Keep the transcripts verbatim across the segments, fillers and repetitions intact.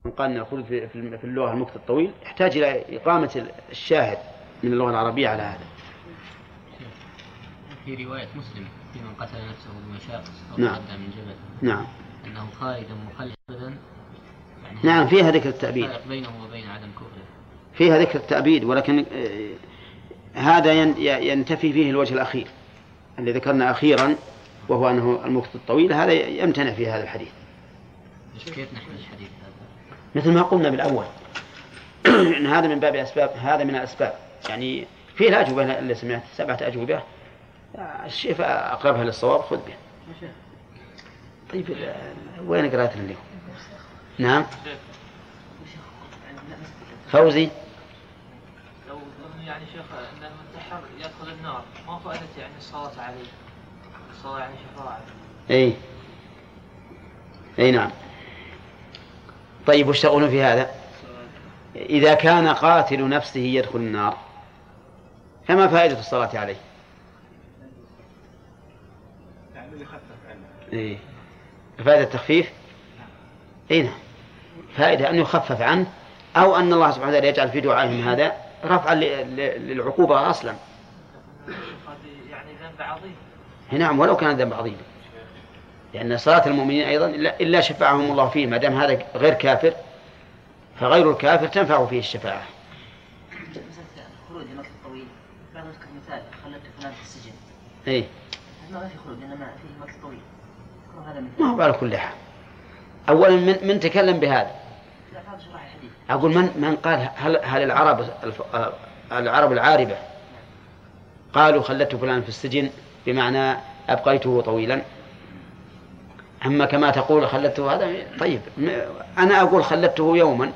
قال أن الخلود في اللغة المكث الطويل يحتاج إلى إقامة الشاهد من اللغة العربية على هذا. في رواية مسلم في من قتل نفسه بمشاقص أو نعم. تردى من جبل نعم. أنه خالدا مخلدا، يعني نعم فيها ذكر التأبيد، بينه وبين عدم كفره فيها ذكر التأبيد، ولكن هذا ينتفي فيه الوجه الأخير اللي ذكرنا أخيرا، وهو أنه المكث الطويل، هذا يمتنع في هذا الحديث. كيف نحمل الحديث هذا؟ مثل ما قلنا بالأول إن هذا من باب أسباب، هذا من الأسباب، يعني فيه الأجوبة اللي سمعت سبعة أجوبة، الشيء أقربها للصواب خذ به. طيب وين قرأتنا اليوم؟ نعم فوزي. لو يعني شيخ أن المنتحر يدخل النار، ما فائدة يعني الصلاة عليه؟ الصلاة يعني شفاعة. أي أي نعم. طيب وش تقولون في هذا؟ إذا كان قاتل نفسه يدخل النار فما فائدة الصلاة عليه؟ إيه فائدة التخفيف. أي نعم فائدة أن يخفف عنه، أو أن الله سبحانه وتعالى يجعل في دعائهم هذا رفعا للعقوبة أصلا. يعني ذنب عظيم. نعم ولو كان ذنب عظيم، لأن صلاة المؤمنين أيضا إلا شفعهم الله فيه، ما دام هذا غير كافر فغير الكافر تنفع فيه الشفاعة. خروج المكث الطويل، بعض يذكر مثال خلت فلان في السجن. إيه ما في خروج إنما فيه مكث طويل. ما هو على كل حال. أولا من, من تكلم بهذا؟ أقول من من قال هل هل العرب العرب العاربة قالوا خلت فلان في السجن بمعنى أبقيته طويلا؟ أما كما تقول خلته هذا طيب، أنا أقول خلته يوما.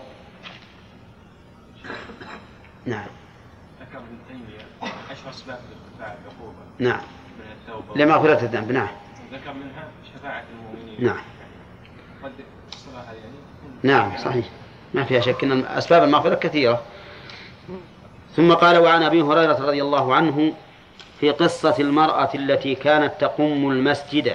نعم. ذكر ابن تيمية عشر أسباب لارتفاع العقوبة. نعم. لمغفرة الذنب. نعم. ذكر منها شفاعة المؤمنين. نعم. قد الصلاة يعني. نعم صحيح ما فيها شك أن أسباب المغفرة كثيرة. ثم قال وعن أبي هريرة رضي الله عنه في قصة المرأة التي كانت تقم المسجد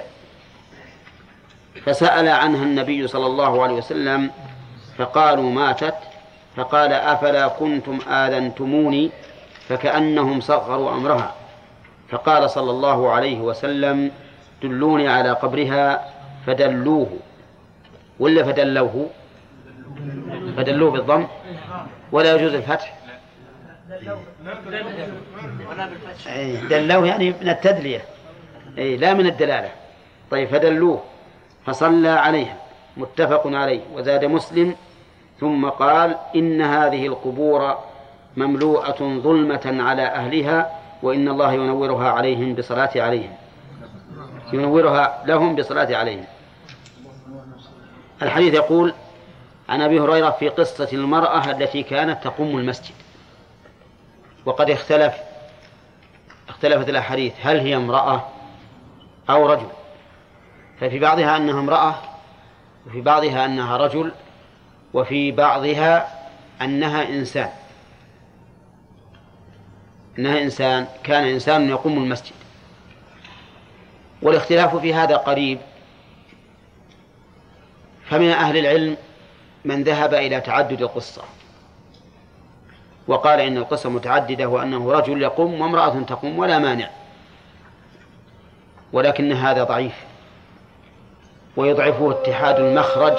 فسأل عنها النبي صلى الله عليه وسلم فقالوا ماتت، فقال أفلا كنتم آذنتموني، فكأنهم صغروا أمرها، فقال صلى الله عليه وسلم دلوني على قبرها فدلوه، ولا فدلوه؟ فدلوه بالضم ولا يجوز الفتح. دلوه يعني من التدلية لا من الدلالة. طيب فدلوه فصلى عليها، متفق عليه. وزاد مسلم ثم قال إن هذه القبور مملوءة ظلمة على أهلها وإن الله ينورها عليهم بصلاة عليهم ينورها لهم بصلاة عليهم. الحديث يقول عن أبي هريرة في قصة المرأة التي كانت تقوم المسجد، وقد اختلف اختلفت الأحاديث هل هي امرأة أو رجل، ففي بعضها أنها امرأة وفي بعضها أنها رجل وفي بعضها أنها إنسان أنها إنسان كان إنسان يقوم المسجد. والاختلاف في هذا قريب، فمن أهل العلم من ذهب إلى تعدد القصة وقال إن القصة متعددة وأنه رجل يقوم وامرأة تقوم ولا مانع، ولكن هذا ضعيف ويضعفه اتحاد المخرج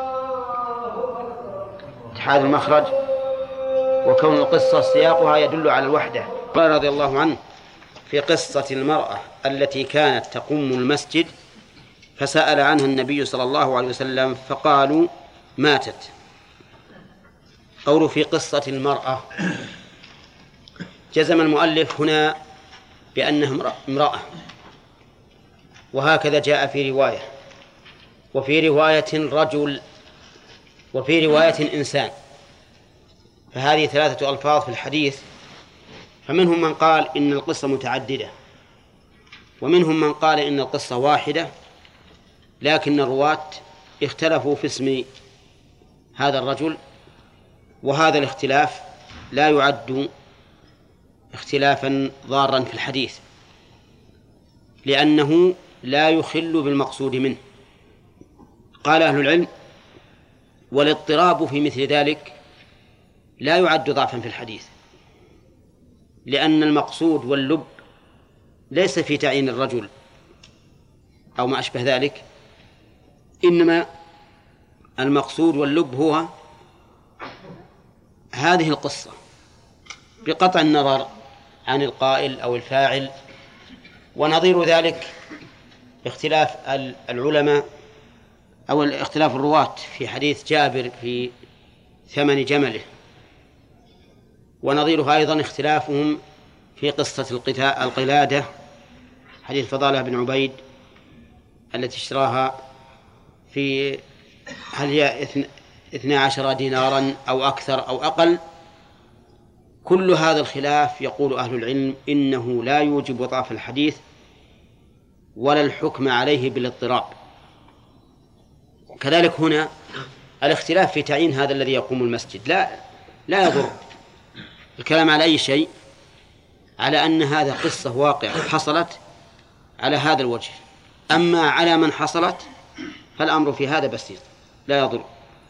اتحاد المخرج وكون القصة سياقها يدل على الوحدة. قال رضي الله عنه في قصة المرأة التي كانت تقوم المسجد فسأل عنها النبي صلى الله عليه وسلم فقالوا ماتت. قوله في قصة المرأة جزم المؤلف هنا بأنها امرأة، وهكذا جاء في رواية، وفي رواية رجل، وفي رواية إنسان، فهذه ثلاثة ألفاظ في الحديث. فمنهم من قال إن القصة متعددة، ومنهم من قال إن القصة واحدة، لكن الرواة اختلفوا في اسم هذا الرجل، وهذا الاختلاف لا يعد اختلافا ضارا في الحديث، لأنه لا يخل بالمقصود منه. قال أهل العلم والاضطراب في مثل ذلك لا يعد ضعفا في الحديث، لأن المقصود واللب ليس في تعيين الرجل أو ما أشبه ذلك، إنما المقصود واللب هو هذه القصة بقطع النظر عن القائل أو الفاعل. ونظير ذلك اختلاف العلماء أو اختلاف الرواة في حديث جابر في ثمن جمله، ونظيرها أيضا اختلافهم في قصة القلادة حديث فضالة بن عبيد التي اشتراها في هل هي اثنى عشر دينارا أو أكثر أو أقل. كل هذا الخلاف يقول أهل العلم إنه لا يوجب ضعف الحديث ولا الحكم عليه بالاضطراب. كذلك هنا الاختلاف في تعيين هذا الذي يقوم المسجد لا لا يضر. الكلام على أي شيء؟ على أن هذا قصة واقعة حصلت على هذا الوجه، أما على من حصلت فالأمر في هذا بسيط لا يضر.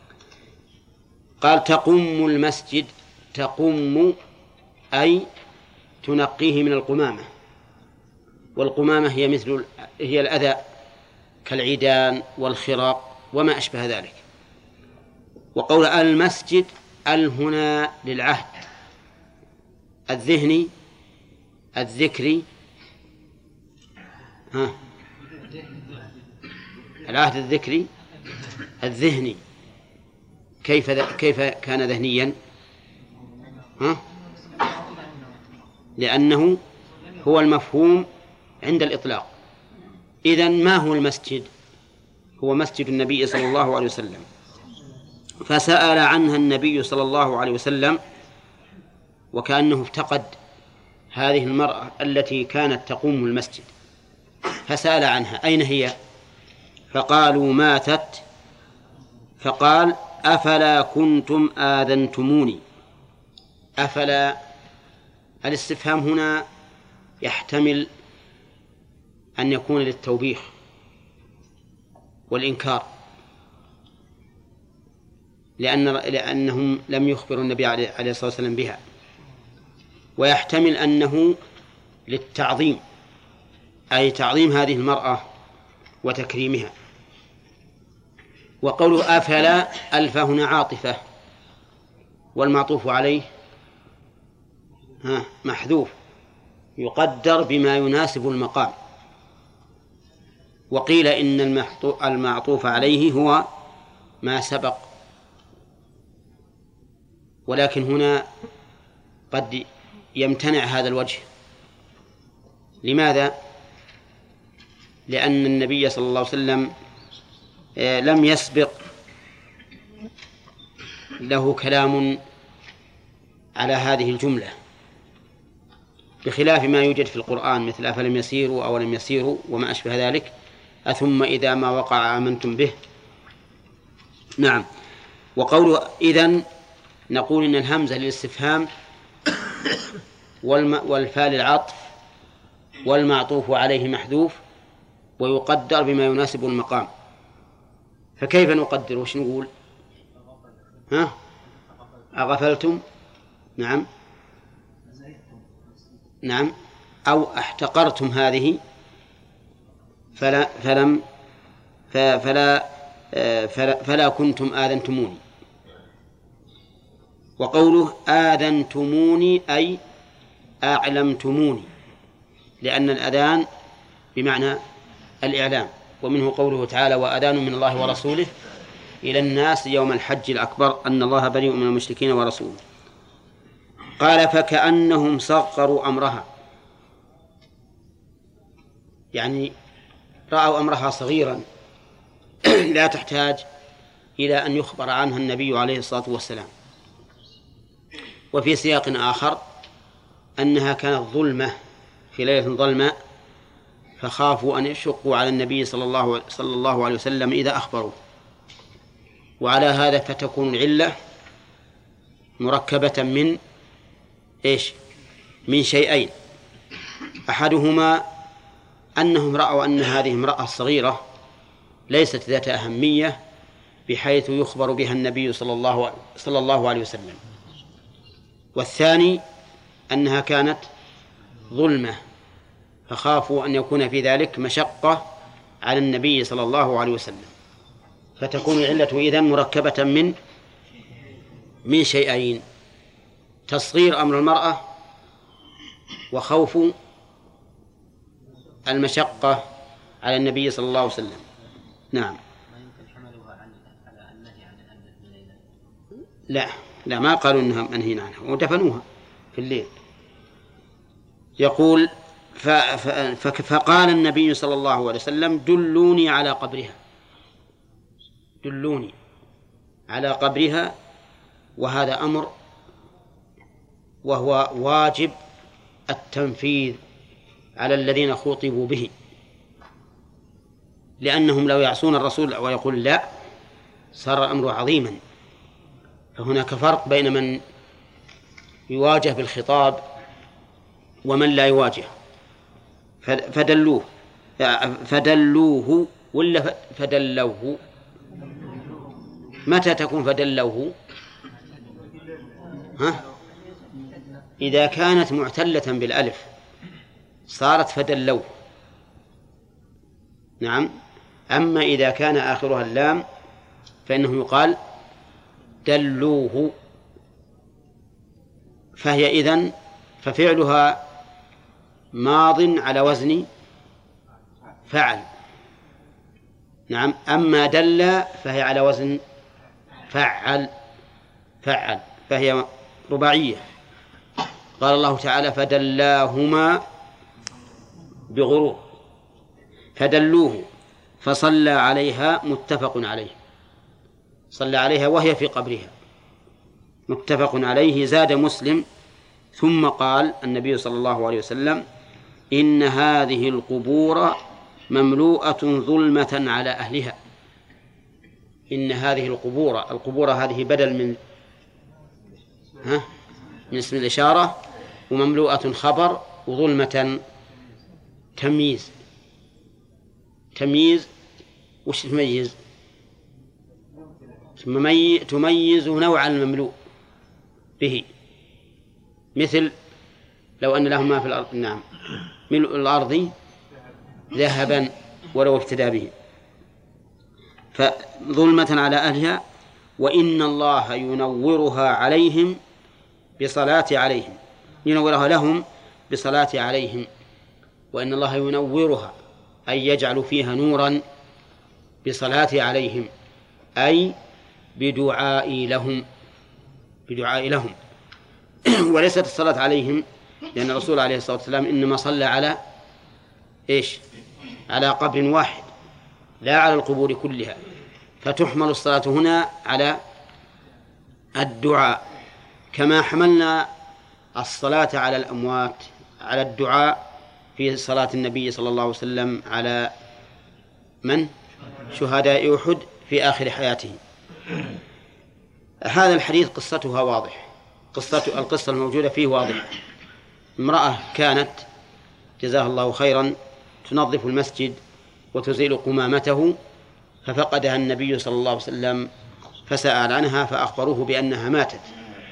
قال تقم المسجد، تقم أي تنقيه من القمامة، والقمامة هي مثل هي الأذى كالعيدان والخرق وما أشبه ذلك. وقول المسجد ال هنا للعهد الذهني الذكري، ها العهد الذكري الذهني. كيف كيف كان ذهنيا؟ ها لأنه هو المفهوم عند الإطلاق. إذن ما هو المسجد؟ هو مسجد النبي صلى الله عليه وسلم، فسأل عنها النبي صلى الله عليه وسلم وكأنه افتقد هذه المرأة التي كانت تقوم المسجد، فسأل عنها أين هي؟ فقالوا ماتت. فقال أفلا كنتم آذنتموني. أفلا الاستفهام هنا يحتمل أن يكون للتوبيخ والإنكار، لأن لأنهم لم يخبروا النبي عليه الصلاة والسلام بها، ويحتمل أنه للتعظيم أي تعظيم هذه المرأة وتكريمها. وقوله أفلا ألف هنا عاطفة والمعطوف عليه ها محذوف يقدر بما يناسب المقام. وقيل إن المعطوف عليه هو ما سبق، ولكن هنا قد يمتنع هذا الوجه. لماذا؟ لأن النبي صلى الله عليه وسلم لم يسبق له كلام على هذه الجملة، بخلاف ما يوجد في القرآن مثل أفلم يسيروا أو لم يسيروا وما أشبه ذلك، أثم إذا ما وقع آمنتم به. نعم. وقوله إذن نقول إن الهمزة للاستفهام والفاء للعطف والمعطوف عليه محذوف ويقدر بما يناسب المقام. فكيف نقدر؟ وش نقول؟ ها أغفلتم؟ نعم نعم أو احتقرتم هذه فلا فلم فلا فلا, فلا كنتم آذنتموني. وقوله آذنتموني أي أعلمتموني، لأن الأذان بمعنى الإعلام، ومنه قوله تعالى وأذان من الله ورسوله إلى الناس يوم الحج الأكبر أن الله بريء من المشركين ورسوله. قال فكأنهم صغروا أمرها، يعني رأوا أمرها صغيرا لا تحتاج إلى أن يخبر عنها النبي عليه الصلاة والسلام. وفي سياق آخر أنها كانت ظلمة في ليلة ظلمة فخافوا أن يشقوا على النبي صلى الله, صلى الله عليه وسلم إذا أخبروا. وعلى هذا فتكون العلة مركبة من إيش؟ من شيئين، أحدهما أنهم رأوا أن هذه امرأة صغيرة ليست ذات أهمية بحيث يخبر بها النبي صلى الله صلى الله عليه وسلم. والثاني أنها كانت ظلمة فخافوا أن يكون في ذلك مشقة على النبي صلى الله عليه وسلم، فتكون العلة إذن مركبة من من شيئين: تصغير أمر المرأة وخوف المشقة على النبي صلى الله عليه وسلم. نعم. لا لا ما قالوا إنها منهين عنها ودفنوها في الليل. يقول ف... ف... فقال النبي صلى الله عليه وسلم: دلوني على قبرها، دلوني على قبرها. وهذا أمر وهو واجب التنفيذ على الذين خوطبوا به، لأنهم لو يعصون الرسول ويقول لا صار الأمر عظيما. فهناك فرق بين من يواجه بالخطاب ومن لا يواجه. فدلوه فدلوه ولا فدلوه؟ متى تكون فدلوه؟ ها؟ إذا كانت معتلة بالألف صارت فدلوه. نعم. أما إذا كان آخرها اللام فإنه يقال دلوه. فهي إذن ففعلها ماض على وزن فعل. نعم. أما دل فهي على وزن فعل فعل فهي رباعية. قال الله تعالى: فدلاهما بغرور. فدلوه فصلى عليها، متفق عليه، صلى عليها وهي في قبرها، متفق عليه. زاد مسلم: ثم قال النبي صلى الله عليه وسلم: إن هذه القبور مملوءة ظلمة على أهلها. إن هذه القبور، القبور هذه بدل من ها من اسم الإشارة، ومملوءة خبر، وظلمة تمييز. تمييز وش تميز؟ تميز نوع المملوء به، مثل لو أن لهم ما في الأرض، نعم، ملء الأرض ذهبا ولو افتدى به. فظلمة على أهلها. وإن الله ينورها عليهم بصلاة عليهم، ينورها لهم بصلاة عليهم. وإن الله ينورها أي يجعل فيها نورا بصلاة عليهم، أي بدعاء لهم، بدعاء لهم. وليست الصلاة عليهم، لأن الرسول عليه الصلاة والسلام إنما صلى على إيش؟ على قبر واحد، لا على القبور كلها. فتحمل الصلاة هنا على الدعاء، كما حملنا الصلاة على الأموات على الدعاء في صلاة النبي صلى الله عليه وسلم على من؟ شهداء أحد في آخر حياته. هذا الحديث قصتها واضح، قصة القصة الموجودة فيه واضحة. امرأة كانت جزاها الله خيرا تنظف المسجد وتزيل قمامته، ففقدها النبي صلى الله عليه وسلم فسأل عنها فأخبروه بأنها ماتت،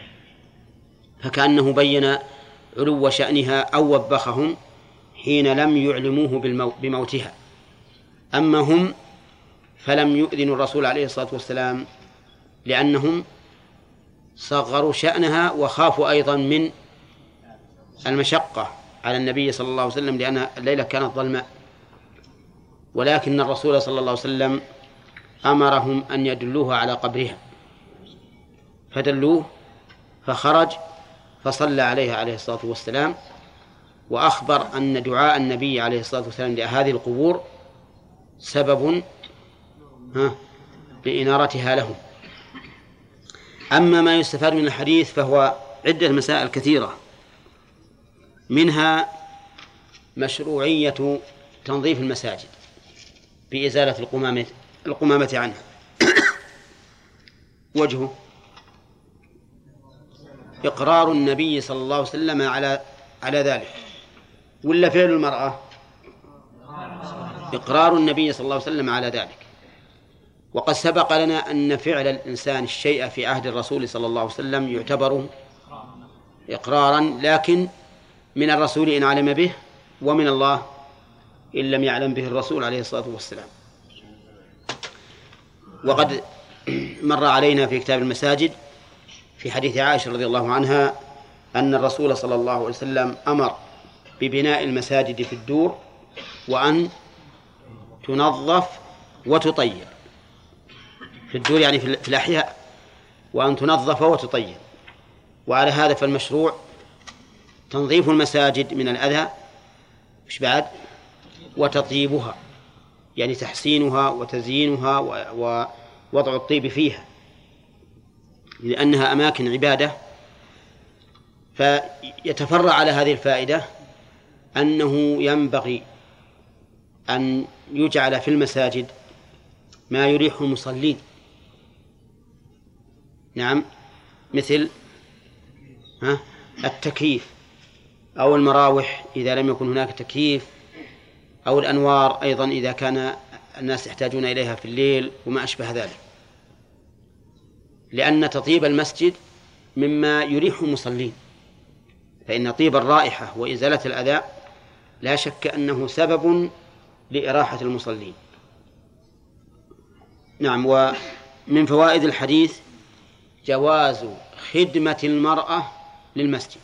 فكأنه بين علو شأنها أو وبخهم حين لم يعلموه بموتها. أما هم فلم يؤذنوا الرسول عليه الصلاة والسلام لأنهم صغروا شأنها وخافوا أيضا من المشقة على النبي صلى الله عليه وسلم، لأن الليلة كانت ظلماء. ولكن الرسول صلى الله عليه وسلم أمرهم أن يدلوها على قبرها، فدلوه فخرج فصلى عليها عليه الصلاة والسلام، وأخبر أن دعاء النبي عليه الصلاة والسلام لهذه القبور سبب لإنارتها لهم. أما ما يستفاد من الحديث فهو عدة مسائل كثيرة، منها مشروعية تنظيف المساجد بإزالة القمامة القمامة عنها. وجهه إقرار النبي صلى الله عليه وسلم على على ذلك، ولا فعل المرأة؟ إقرار النبي صلى الله عليه وسلم على ذلك. وقد سبق لنا أن فعل الإنسان الشيء في عهد الرسول صلى الله عليه وسلم يعتبر إقرارا، لكن من الرسول إن علم به، ومن الله إن لم يعلم به الرسول عليه الصلاة والسلام. وقد مر علينا في كتاب المساجد في حديث عائشة رضي الله عنها أن الرسول صلى الله عليه وسلم أمر ببناء المساجد في الدور وأن تنظف وتطيب. في الدور يعني في الأحياء، وأن تنظف وتطيب. وعلى هذا فالمشروع تنظيف المساجد من الأذى، مش بعد، وتطيبها يعني تحسينها وتزيينها ووضع الطيب فيها، لأنها أماكن عبادة. فيتفرع على هذه الفائدة أنه ينبغي أن يجعل في المساجد ما يريح المصلين. نعم، مثل ها التكييف أو المراوح إذا لم يكن هناك تكييف، أو الأنوار أيضا إذا كان الناس يحتاجون إليها في الليل وما أشبه ذلك، لأن تطيب المسجد مما يريح المصلين. فإن طيب الرائحة وإزالة الأذى لا شك أنه سبب لإراحة المصلين. نعم. ومن فوائد الحديث جواز خدمة المرأة للمسجد.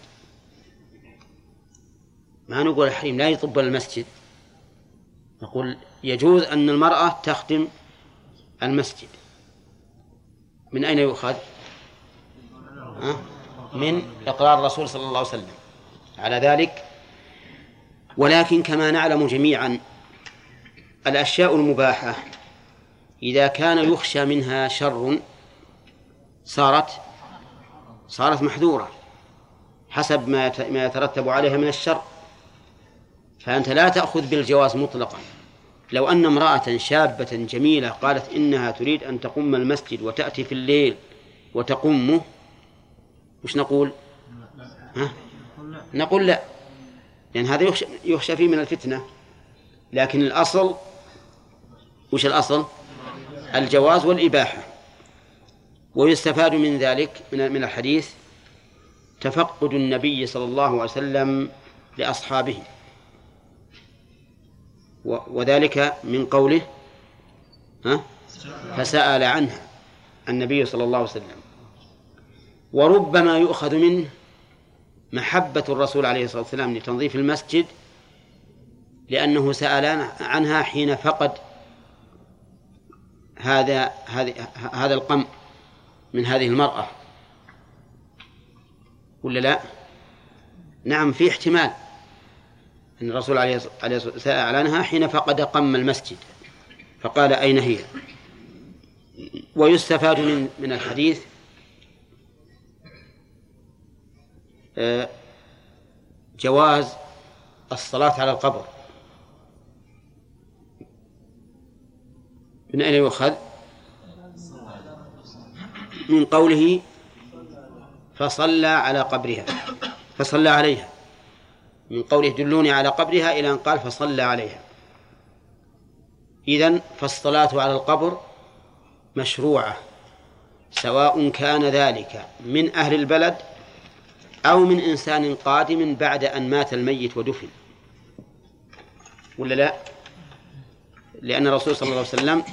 ما نقول الحريم لا يطب المسجد، نقول يجوز أن المرأة تخدم المسجد. من أين يؤخذ؟ أه؟ من إقرار الرسول صلى الله عليه وسلم على ذلك. ولكن كما نعلم جميعا الأشياء المباحة إذا كان يخشى منها شر صارت صارت محذورة حسب ما يترتب عليها من الشر. فأنت لا تأخذ بالجواز مطلقا. لو أن امرأة شابة جميلة قالت إنها تريد أن تقوم المسجد وتأتي في الليل وتقومه، وش نقول؟ ها؟ نقول لا، لأن هذا يخشى, يخشى فيه من الفتنة. لكن الأصل وش الأصل؟ الجواز والإباحة. ويستفاد من ذلك من الحديث تفقد النبي صلى الله عليه وسلم لأصحابه، وذلك من قوله ها فسأل عنها النبي صلى الله عليه وسلم. وربما يؤخذ منه محبة الرسول عليه الصلاة والسلام لتنظيف المسجد، لأنه سأل عنها حين فقد هذا هذا القمع من هذه المرأة، ولا لا؟ نعم، في احتمال أن الرسول عليه الصلاة والسلام سأل عنها حين فقد قم المسجد فقال أين هي. ويستفاد من من الحديث جواز الصلاة على القبر. من أين يؤخذ؟ من قوله فصلى على قبرها فصلى عليها، من قوله دلوني على قبرها إلى أن قال فصلى عليها. إذن فالصلاة على القبر مشروعة، سواء كان ذلك من أهل البلد أو من إنسان قادم بعد أن مات الميت ودفن، ولا لا؟ لأن الرسول صلى الله عليه وسلم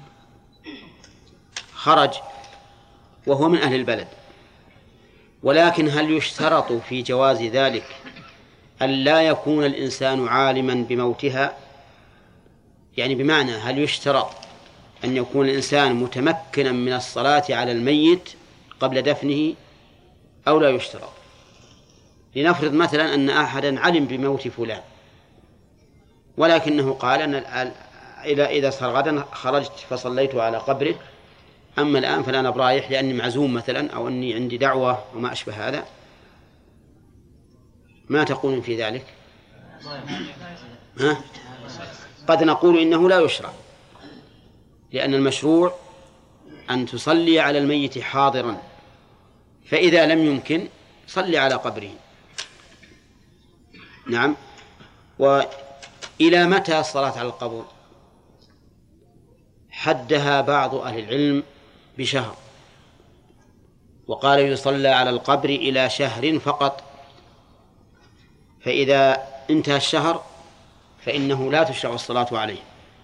خرج وهو من أهل البلد. ولكن هل يشترط في جواز ذلك أن لا يكون الإنسان عالما بموتها؟ يعني بمعنى هل يشترط أن يكون الإنسان متمكنا من الصلاة على الميت قبل دفنه أو لا يشترط؟ لنفرض مثلا أن أحدا علم بموت فلان ولكنه قال أن إذا صار غدا خرجت فصليت على قبره، أما الآن فلا أنا برايح لأني معزوم مثلا أو أني عندي دعوة وما أشبه هذا. ما تقولون في ذلك؟ ها؟ قد نقول إنه لا يشرع، لأن المشروع أن تصلي على الميت حاضرا، فإذا لم يمكن صلي على قبره. نعم. وإلى متى الصلاة على القبر؟ حدها بعض أهل العلم بشهر، وقال يصلى على القبر إلى شهر فقط، فإذا انتهى الشهر فإنه لا تشرع الصلاة عليه.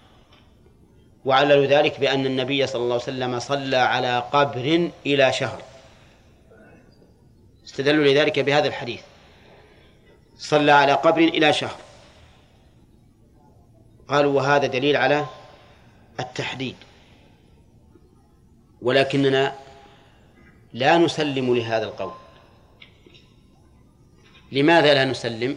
وعلل ذلك بأن النبي صلى الله عليه وسلم صلى على قبر إلى شهر، استدلوا لذلك بهذا الحديث، صلى على قبر إلى شهر. قالوا وهذا دليل على التحديد، ولكننا لا نسلم لهذا القول. لماذا لا نسلم؟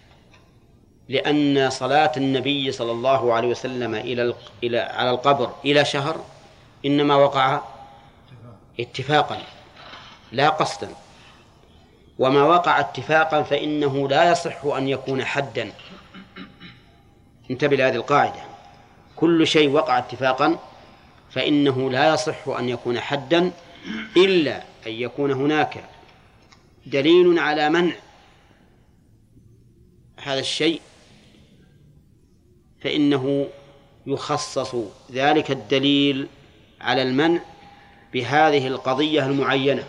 لأن صلاة النبي صلى الله عليه وسلم إلى إلى على القبر إلى شهر إنما وقع اتفاقا لا قصدا، وما وقع اتفاقا فإنه لا يصح أن يكون حدا. انتبه لهذه القاعدة، كل شيء وقع اتفاقا فإنه لا يصح أن يكون حدا إلا أن يكون هناك دليل على منع هذا الشيء، فإنه يخصص ذلك الدليل على المنع بهذه القضية المعينة.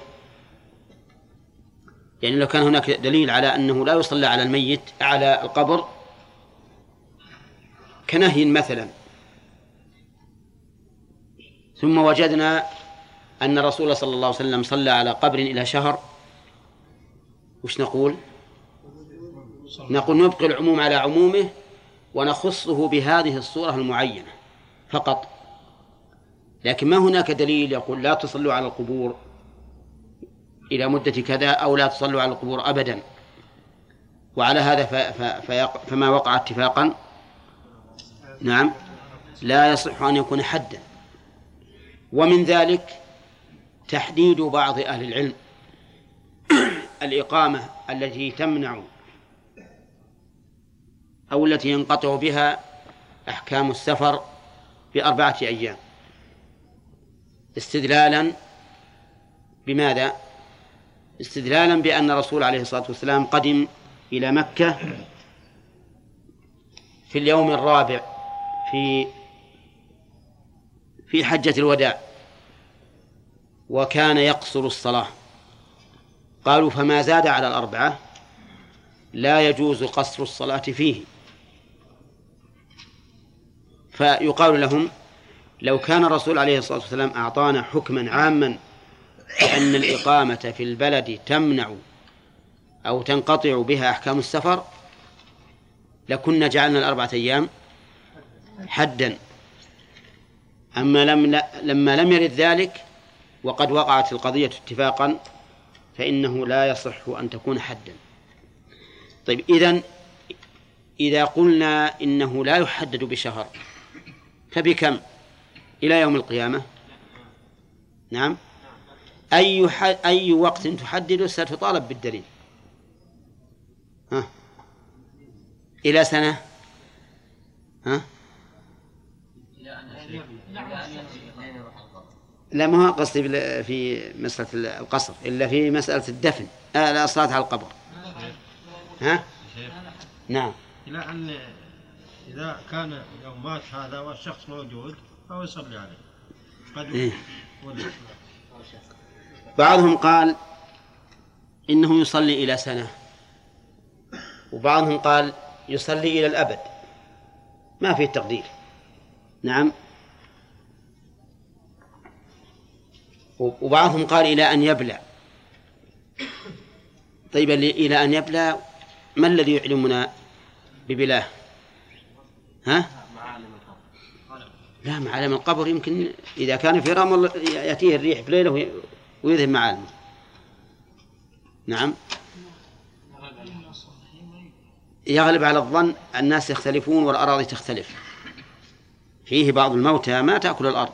يعني لو كان هناك دليل على أنه لا يصلى على الميت على القبر كنهي مثلا، ثم وجدنا أن الرسول صلى الله عليه وسلم صلى على قبر إلى شهر، وش نقول؟ نقول نبقي العموم على عمومه ونخصه بهذه الصورة المعينة فقط. لكن ما هناك دليل يقول لا تصلوا على القبور إلى مدة كذا أو لا تصلوا على القبور أبدا. وعلى هذا فما وقع اتفاقا نعم لا يصح أن يكون حدا. ومن ذلك تحديد بعض أهل العلم الإقامة التي تمنع أو التي ينقطع بها أحكام السفر بأربعة أيام، استدلالا بماذا؟ استدلالا بأن الرسول عليه الصلاة والسلام قدم إلى مكة في اليوم الرابع في في حجة الوداع، وكان يقصر الصلاة. قالوا فما زاد على الأربعة لا يجوز قصر الصلاة فيه. فيقال لهم لو كان الرسول عليه الصلاة والسلام أعطانا حكما عاما أن الإقامة في البلد تمنع أو تنقطع بها أحكام السفر لكنا جعلنا الأربعة أيام حدا. أما لم لما لم يرد ذلك وقد وقعت القضية اتفاقا فإنه لا يصح أن تكون حدا. طيب إذن إذا قلنا إنه لا يحدد بشهر فبكم إلى يوم القيامة؟ نعم، أي أي وقت تحدد ستطالب بالدليل. ها إلى سنة؟ ها لا، ما هو قصدي في مسألة القصر إلا في مسألة الدفن، آه لا الصلاة على القبر. ها نعم، إلى أن إذا كان يوم مات هذا والشخص موجود فهو يصلي عليه قد إيه؟ بعضهم قال إنه يصلي إلى سنة، وبعضهم قال يصلي إلى الأبد، ما فيه تقدير. نعم، وبعضهم قال إلى أن يبلى. طيب إلى أن يبلى ما الذي يعلمنا ببلاه؟ ها؟ لا، معالم القبر يمكن إذا كان في رمل يأتيه الريح بليله ويذهب معالمه. نعم، يغلب على الظن الناس يختلفون والأراضي تختلف، فيه بعض الموتى ما تأكل الأرض،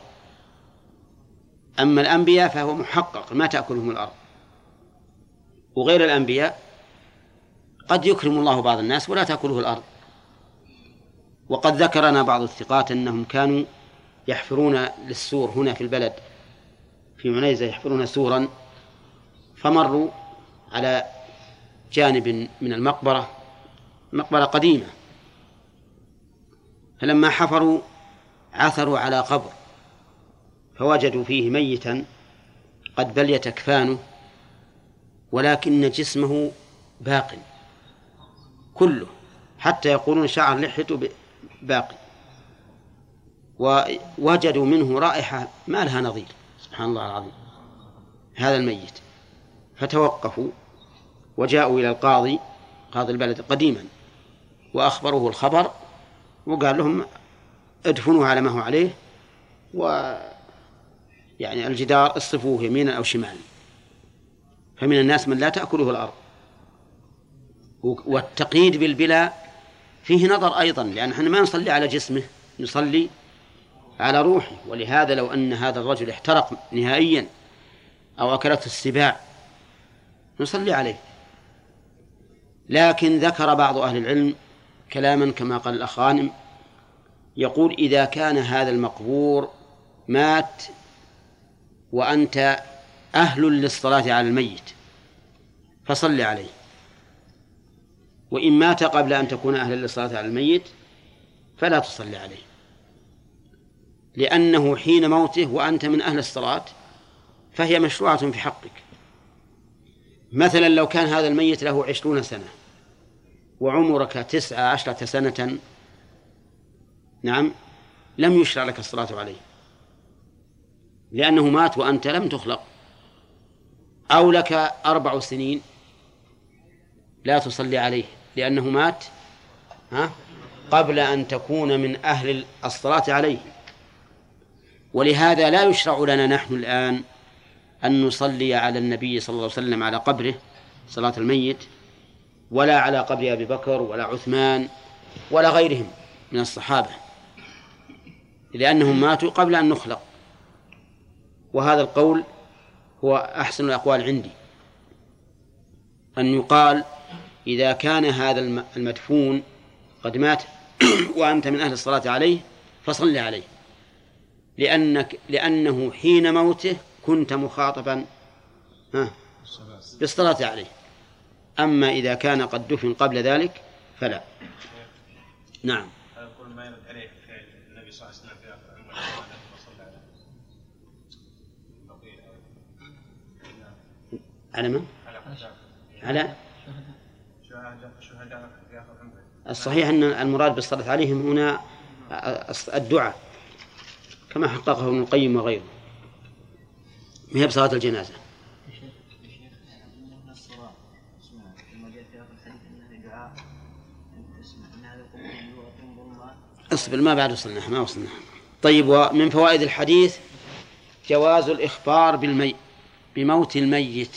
أما الأنبياء فهو محقق ما تأكلهم الأرض، وغير الأنبياء قد يكرم الله بعض الناس ولا تأكله الأرض. وقد ذكرنا بعض الثقات أنهم كانوا يحفرون للسور هنا في البلد في عنيزة، يحفرون سورا، فمروا على جانب من المقبرة، مقبرة قديمة، فلما حفروا عثروا على قبر فوجدوا فيه ميتا قد بليت أكفانه ولكن جسمه باق كله، حتى يقولون شعر لحيته باقي، ووجدوا منه رائحة ما لها نظير، سبحان الله العظيم، هذا الميت. فتوقفوا وجاءوا إلى القاضي قاضي البلد قديما وأخبروه الخبر، وقال لهم ادفنوه على ما هو عليه، و يعني الجدار اصفوه يمينا أو شمالا. فمن الناس من لا تأكله الأرض. والتقييد بالبلا فيه نظر أيضا، لأن احنا ما نصلي على جسمه، نصلي على روحه. ولهذا لو أن هذا الرجل احترق نهائيا أو أكلته السباع نصلي عليه. لكن ذكر بعض أهل العلم كلاما كما قال الأخ غانم، يقول إذا كان هذا المقبور مات وأنت أهل للصلاة على الميت فصل عليه، وإن مات قبل أن تكون أهلا للصلاة على الميت فلا تصلي عليه، لأنه حين موته وأنت من أهل الصلاة فهي مشروعة في حقك. مثلا لو كان هذا الميت له عشرون سنة وعمرك تسعة عشرة سنة، نعم، لم يشرع لك الصلاة عليه لأنه مات وأنت لم تخلق. أو لك أربع سنين لا تصلي عليه لأنه مات ها قبل أن تكون من أهل الصلاة عليه. ولهذا لا يشرع لنا نحن الآن أن نصلي على النبي صلى الله عليه وسلم على قبره صلاة الميت، ولا على قبر أبي بكر ولا عثمان ولا غيرهم من الصحابة، لأنهم ماتوا قبل أن نخلق. وهذا القول هو أحسن الأقوال عندي، أن يقال إذا كان هذا المدفون قد مات وأنت من أهل الصلاة عليه فصل عليه، لأنك لأنه حين موته كنت مخاطبا بالصلاة عليه. أما إذا كان قد دفن قبل ذلك فلا. نعم. كل ما يرد عليه فعل النبي صلى الله عليه وسلم في عمر صلى عليه على من؟ على الصحيح أن المراد بالصلاة عليهم هنا الدعاء كما حققه ابن القيم وغيره، ما هي بصلاة الجنازة. اصبر ما بعد وصلنا ما وصلنا. طيب، ومن فوائد الحديث جواز الإخبار بالمي بموت الميت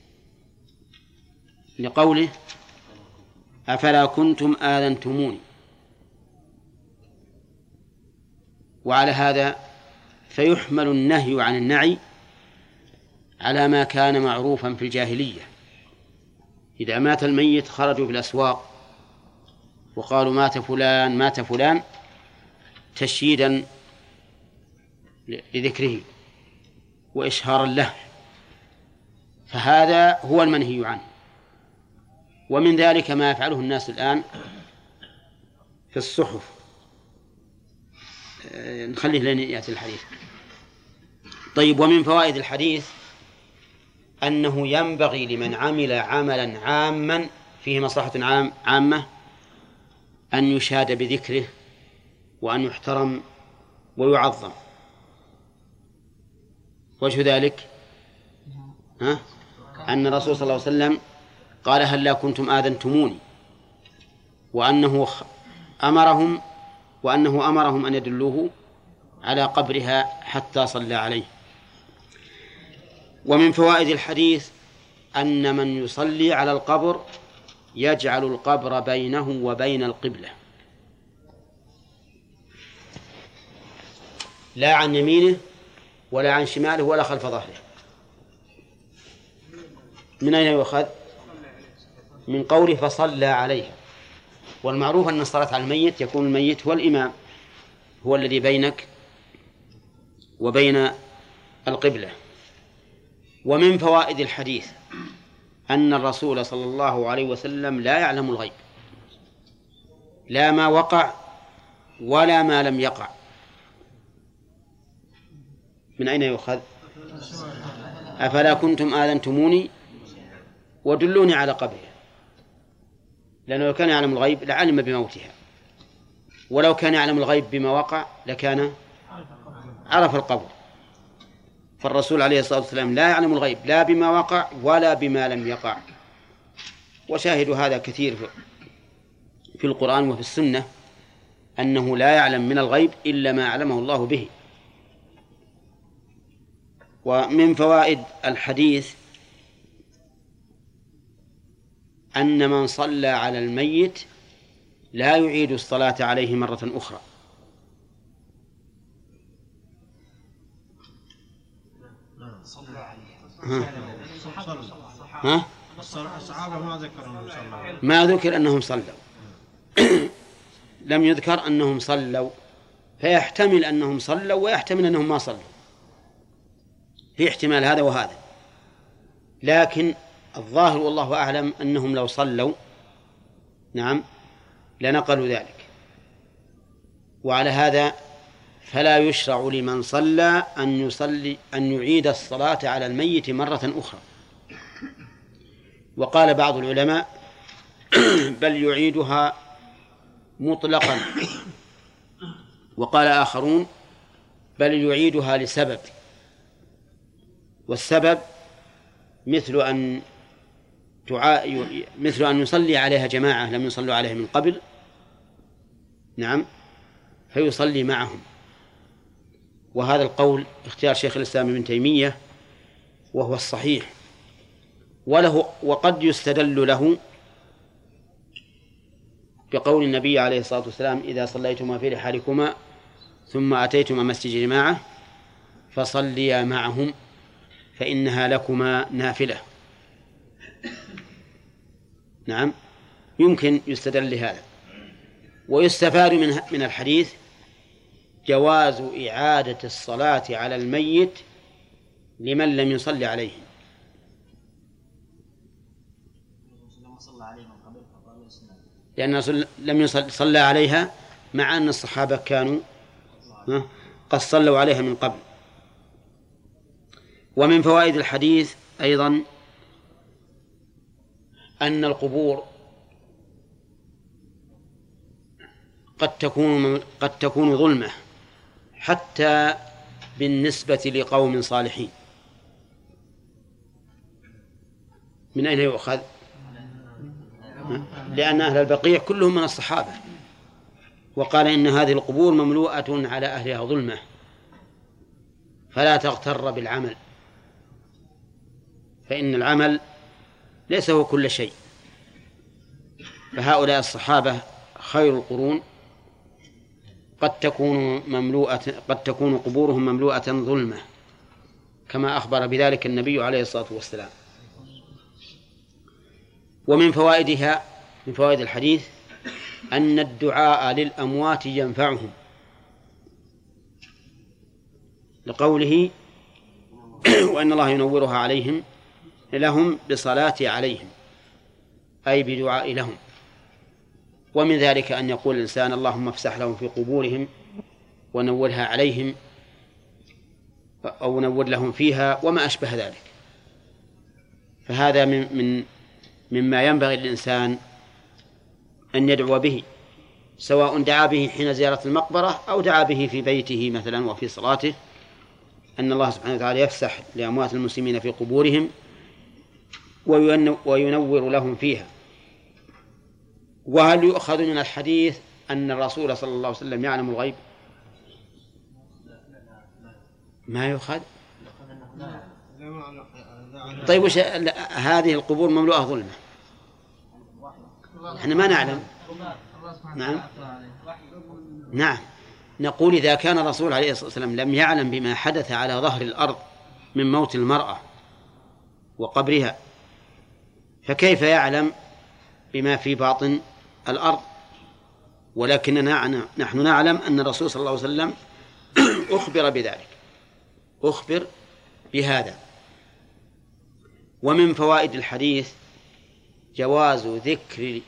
لقوله أفلا كنتم آذنتموني. وعلى هذا فيحمل النهي عن النعي على ما كان معروفا في الجاهلية. إذا مات الميت خرجوا في الأسواق وقالوا مات فلان مات فلان تشييدا لذكره وإشهارا له، فهذا هو المنهي عنه. ومن ذلك ما يفعله الناس الآن في الصحف. نخليه لين يأتي الحديث. طيب، ومن فوائد الحديث أنه ينبغي لمن عمل عملا عاما فيه مصلحة عام عامة أن يشاد بذكره وأن يحترم ويعظم. وجه ذلك ها؟ أن الرسول صلى الله عليه وسلم قال هلا كنتم آذنتموني، وأنه أمرهم وأنه أمرهم أن يدلوه على قبرها حتى صلى عليه. ومن فوائد الحديث أن من يصلي على القبر يجعل القبر بينه وبين القبلة، لا عن يمينه ولا عن شماله ولا خلف ظهره. من أين يؤخذ؟ من قوله فصلى عليه. والمعروف أن الصلاة على الميت يكون الميت هو الإمام، هو الذي بينك وبين القبلة. ومن فوائد الحديث أن الرسول صلى الله عليه وسلم لا يعلم الغيب، لا ما وقع ولا ما لم يقع، من أين يؤخذ؟ أفلا كنتم آذنتموني ودلوني على قبرها، لأنه لو كان يعلم الغيب لعلم بموتها، ولو كان يعلم الغيب بما وقع لكان عرف القبر. فالرسول عليه الصلاة والسلام لا يعلم الغيب لا بما وقع ولا بما لم يقع. وشاهد هذا كثير في القرآن وفي السنة، أنه لا يعلم من الغيب إلا ما علمه الله به. ومن فوائد الحديث أن من صلى على الميت لا يعيد الصلاة عليه مرة أخرى. ها؟ ها؟ الصحابة ما ذكروا صلوا. ما ذكر أنهم صلوا لم يذكر أنهم صلوا، فيحتمل أنهم صلوا ويحتمل أنهم ما صلوا، في احتمال هذا وهذا، لكن الظاهر والله أعلم أنهم لو صلوا نعم لنقلوا ذلك. وعلى هذا فلا يشرع لمن صلى أن يصلي أن يعيد الصلاة على الميت مرة أخرى. وقال بعض العلماء بل يعيدها مطلقا، وقال آخرون بل يعيدها لسبب، والسبب مثل أن تعا... مثل أن يصلي عليها جماعة لم يصلوا عليها من قبل نعم فيصلي معهم. وهذا القول اختيار شيخ الإسلام ابن تيمية وهو الصحيح، وله وقد يستدل له بقول النبي عليه الصلاة والسلام إذا صليتما في رحالكما ثم أتيتما مسجد جماعة فصليا معهم فإنها لكما نافلة. نعم يمكن يستدل لهذا. ويستفاد من من الحديث جواز إعادة الصلاة على الميت لمن لم يصلي عليه، لأن الرسول لم يصلى عليها مع أن الصحابة كانوا قد صلوا عليها من قبل. ومن فوائد الحديث أيضا أن القبور قد تكون قد تكون ظلمة حتى بالنسبة لقوم صالحين. من أين يؤخذ؟ لأن أهل البقيع كلهم من الصحابة، وقال إن هذه القبور مملوءة على أهلها ظلمة فلا تغتر بالعمل، فإن العمل ليس هو كل شيء. فهؤلاء الصحابة خير القرون قد تكون مملوءة قد تكون قبورهم مملوءة ظلمة كما أخبر بذلك النبي عليه الصلاة والسلام. ومن فوائدها من فوائد الحديث أن الدعاء للأموات ينفعهم، لقوله وأن الله ينورها عليهم لهم بصلاة عليهم، أي بدعاء لهم. ومن ذلك أن يقول الإنسان اللهم افسح لهم في قبورهم ونورها عليهم أو نور لهم فيها وما أشبه ذلك. فهذا من من مما ينبغي للإنسان أن يدعو به، سواء دعا به حين زيارة المقبرة أو دعا به في بيته مثلا وفي صلاته، أن الله سبحانه وتعالى يفسح لأموات المسلمين في قبورهم وينور لهم فيها. وهل يؤخذ من الحديث أن الرسول صلى الله عليه وسلم يعلم الغيب؟ ما يؤخذ. طيب وش هذه القبور مملوءة ظلمة، احنا ما نعلم. نعم نعم نقول إذا كان الرسول عليه الصلاة والسلام لم يعلم بما حدث على ظهر الأرض من موت المرأة وقبرها، فكيف يعلم بما في باطن الأرض؟ ولكننا نحن نعلم أن الرسول صلى الله عليه وسلم أخبر بذلك، أخبر بهذا. ومن فوائد الحديث جواز ذكر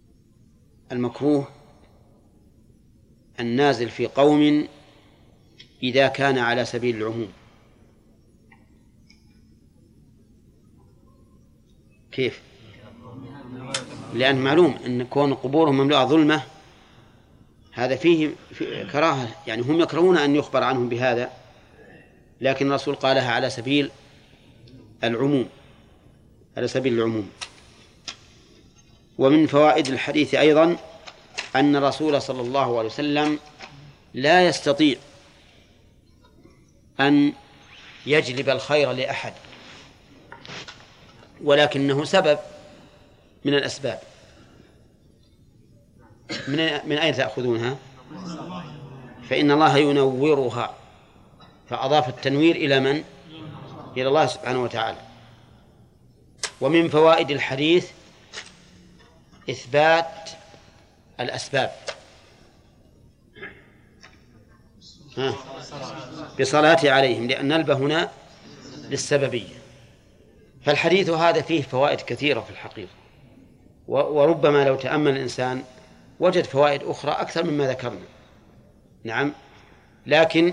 المكروه النازل في قوم إذا كان على سبيل العموم. كيف؟ لأن معلوم أن كون قبورهم مملوءة ظلمة هذا فيه كراهة، يعني هم يكرهون أن يخبر عنهم بهذا، لكن الرسول قالها على سبيل العموم، على سبيل العموم. ومن فوائد الحديث أيضا أن الرسول صلى الله عليه وسلم لا يستطيع أن يجلب الخير لأحد، ولكنه سبب من الأسباب. من من أين تأخذونها؟ فإن الله ينورها، فأضاف التنوير إلى من؟ إلى الله سبحانه وتعالى. ومن فوائد الحديث إثبات الأسباب ها. بصلاة عليهم، لأن الب هنا للسببية. فالحديث هذا فيه فوائد كثيرة في الحقيقة، وربما لو تأمل الإنسان وجد فوائد أخرى أكثر مما ذكرنا. نعم، لكن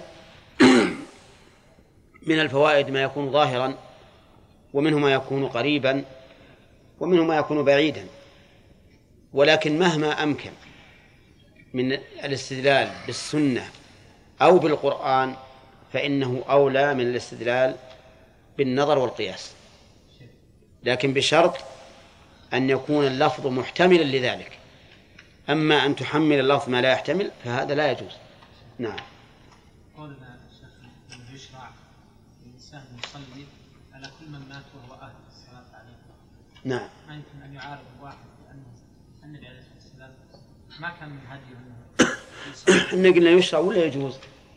من الفوائد ما يكون ظاهرا، ومنه ما يكون قريبا، ومنه ما يكون بعيدا، ولكن مهما أمكن من الاستدلال بالسنة أو بالقرآن فإنه أولى من الاستدلال بالنظر والقياس، لكن بشرط أن يكون اللفظ محتملا لذلك. أما أن تحمل اللفظ ما لا يحتمل فهذا لا يجوز. نعم. قولنا شيخ أنه يشرع الإنسان يصلي على كل من مات وهو أهل الصلاة عليه. نعم. ما يمكن أن يعارض واحد لأنه النبي عليه الصلاة والسلام ما كان من هديه إن قلنا يشرع ولا يجوز؟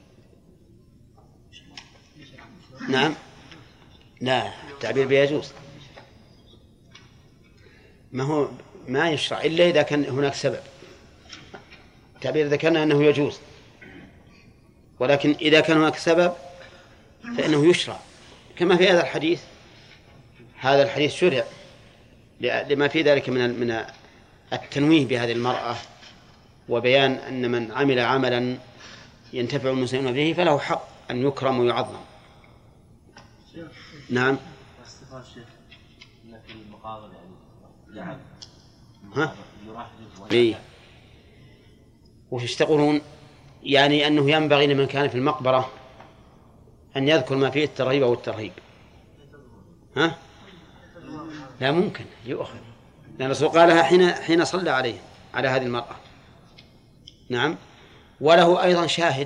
نعم، لا، التعبير بيجوز. ما هو ما يشرع إلا إذا كان هناك سبب. التعبير ذكرنا أنه يجوز، ولكن إذا كان هناك سبب فإنه يشرع، كما في هذا الحديث. هذا الحديث شرع لما في ذلك من من التنويه بهذه المرأة، وبيان أن من عمل عملا ينتفع المسلمون به فله حق أن يكرم ويعظم. نعم. ها؟ إيه؟ وش تقولون؟ يعني أنه ينبغي لمن كان في المقبرة أن يذكر ما فيه الترهيب أو الترهيب. ها؟ لا ممكن يؤخذ، لأن الرسول قالها حين حين صلى عليه على هذه المرأة. نعم. وله أيضا شاهد،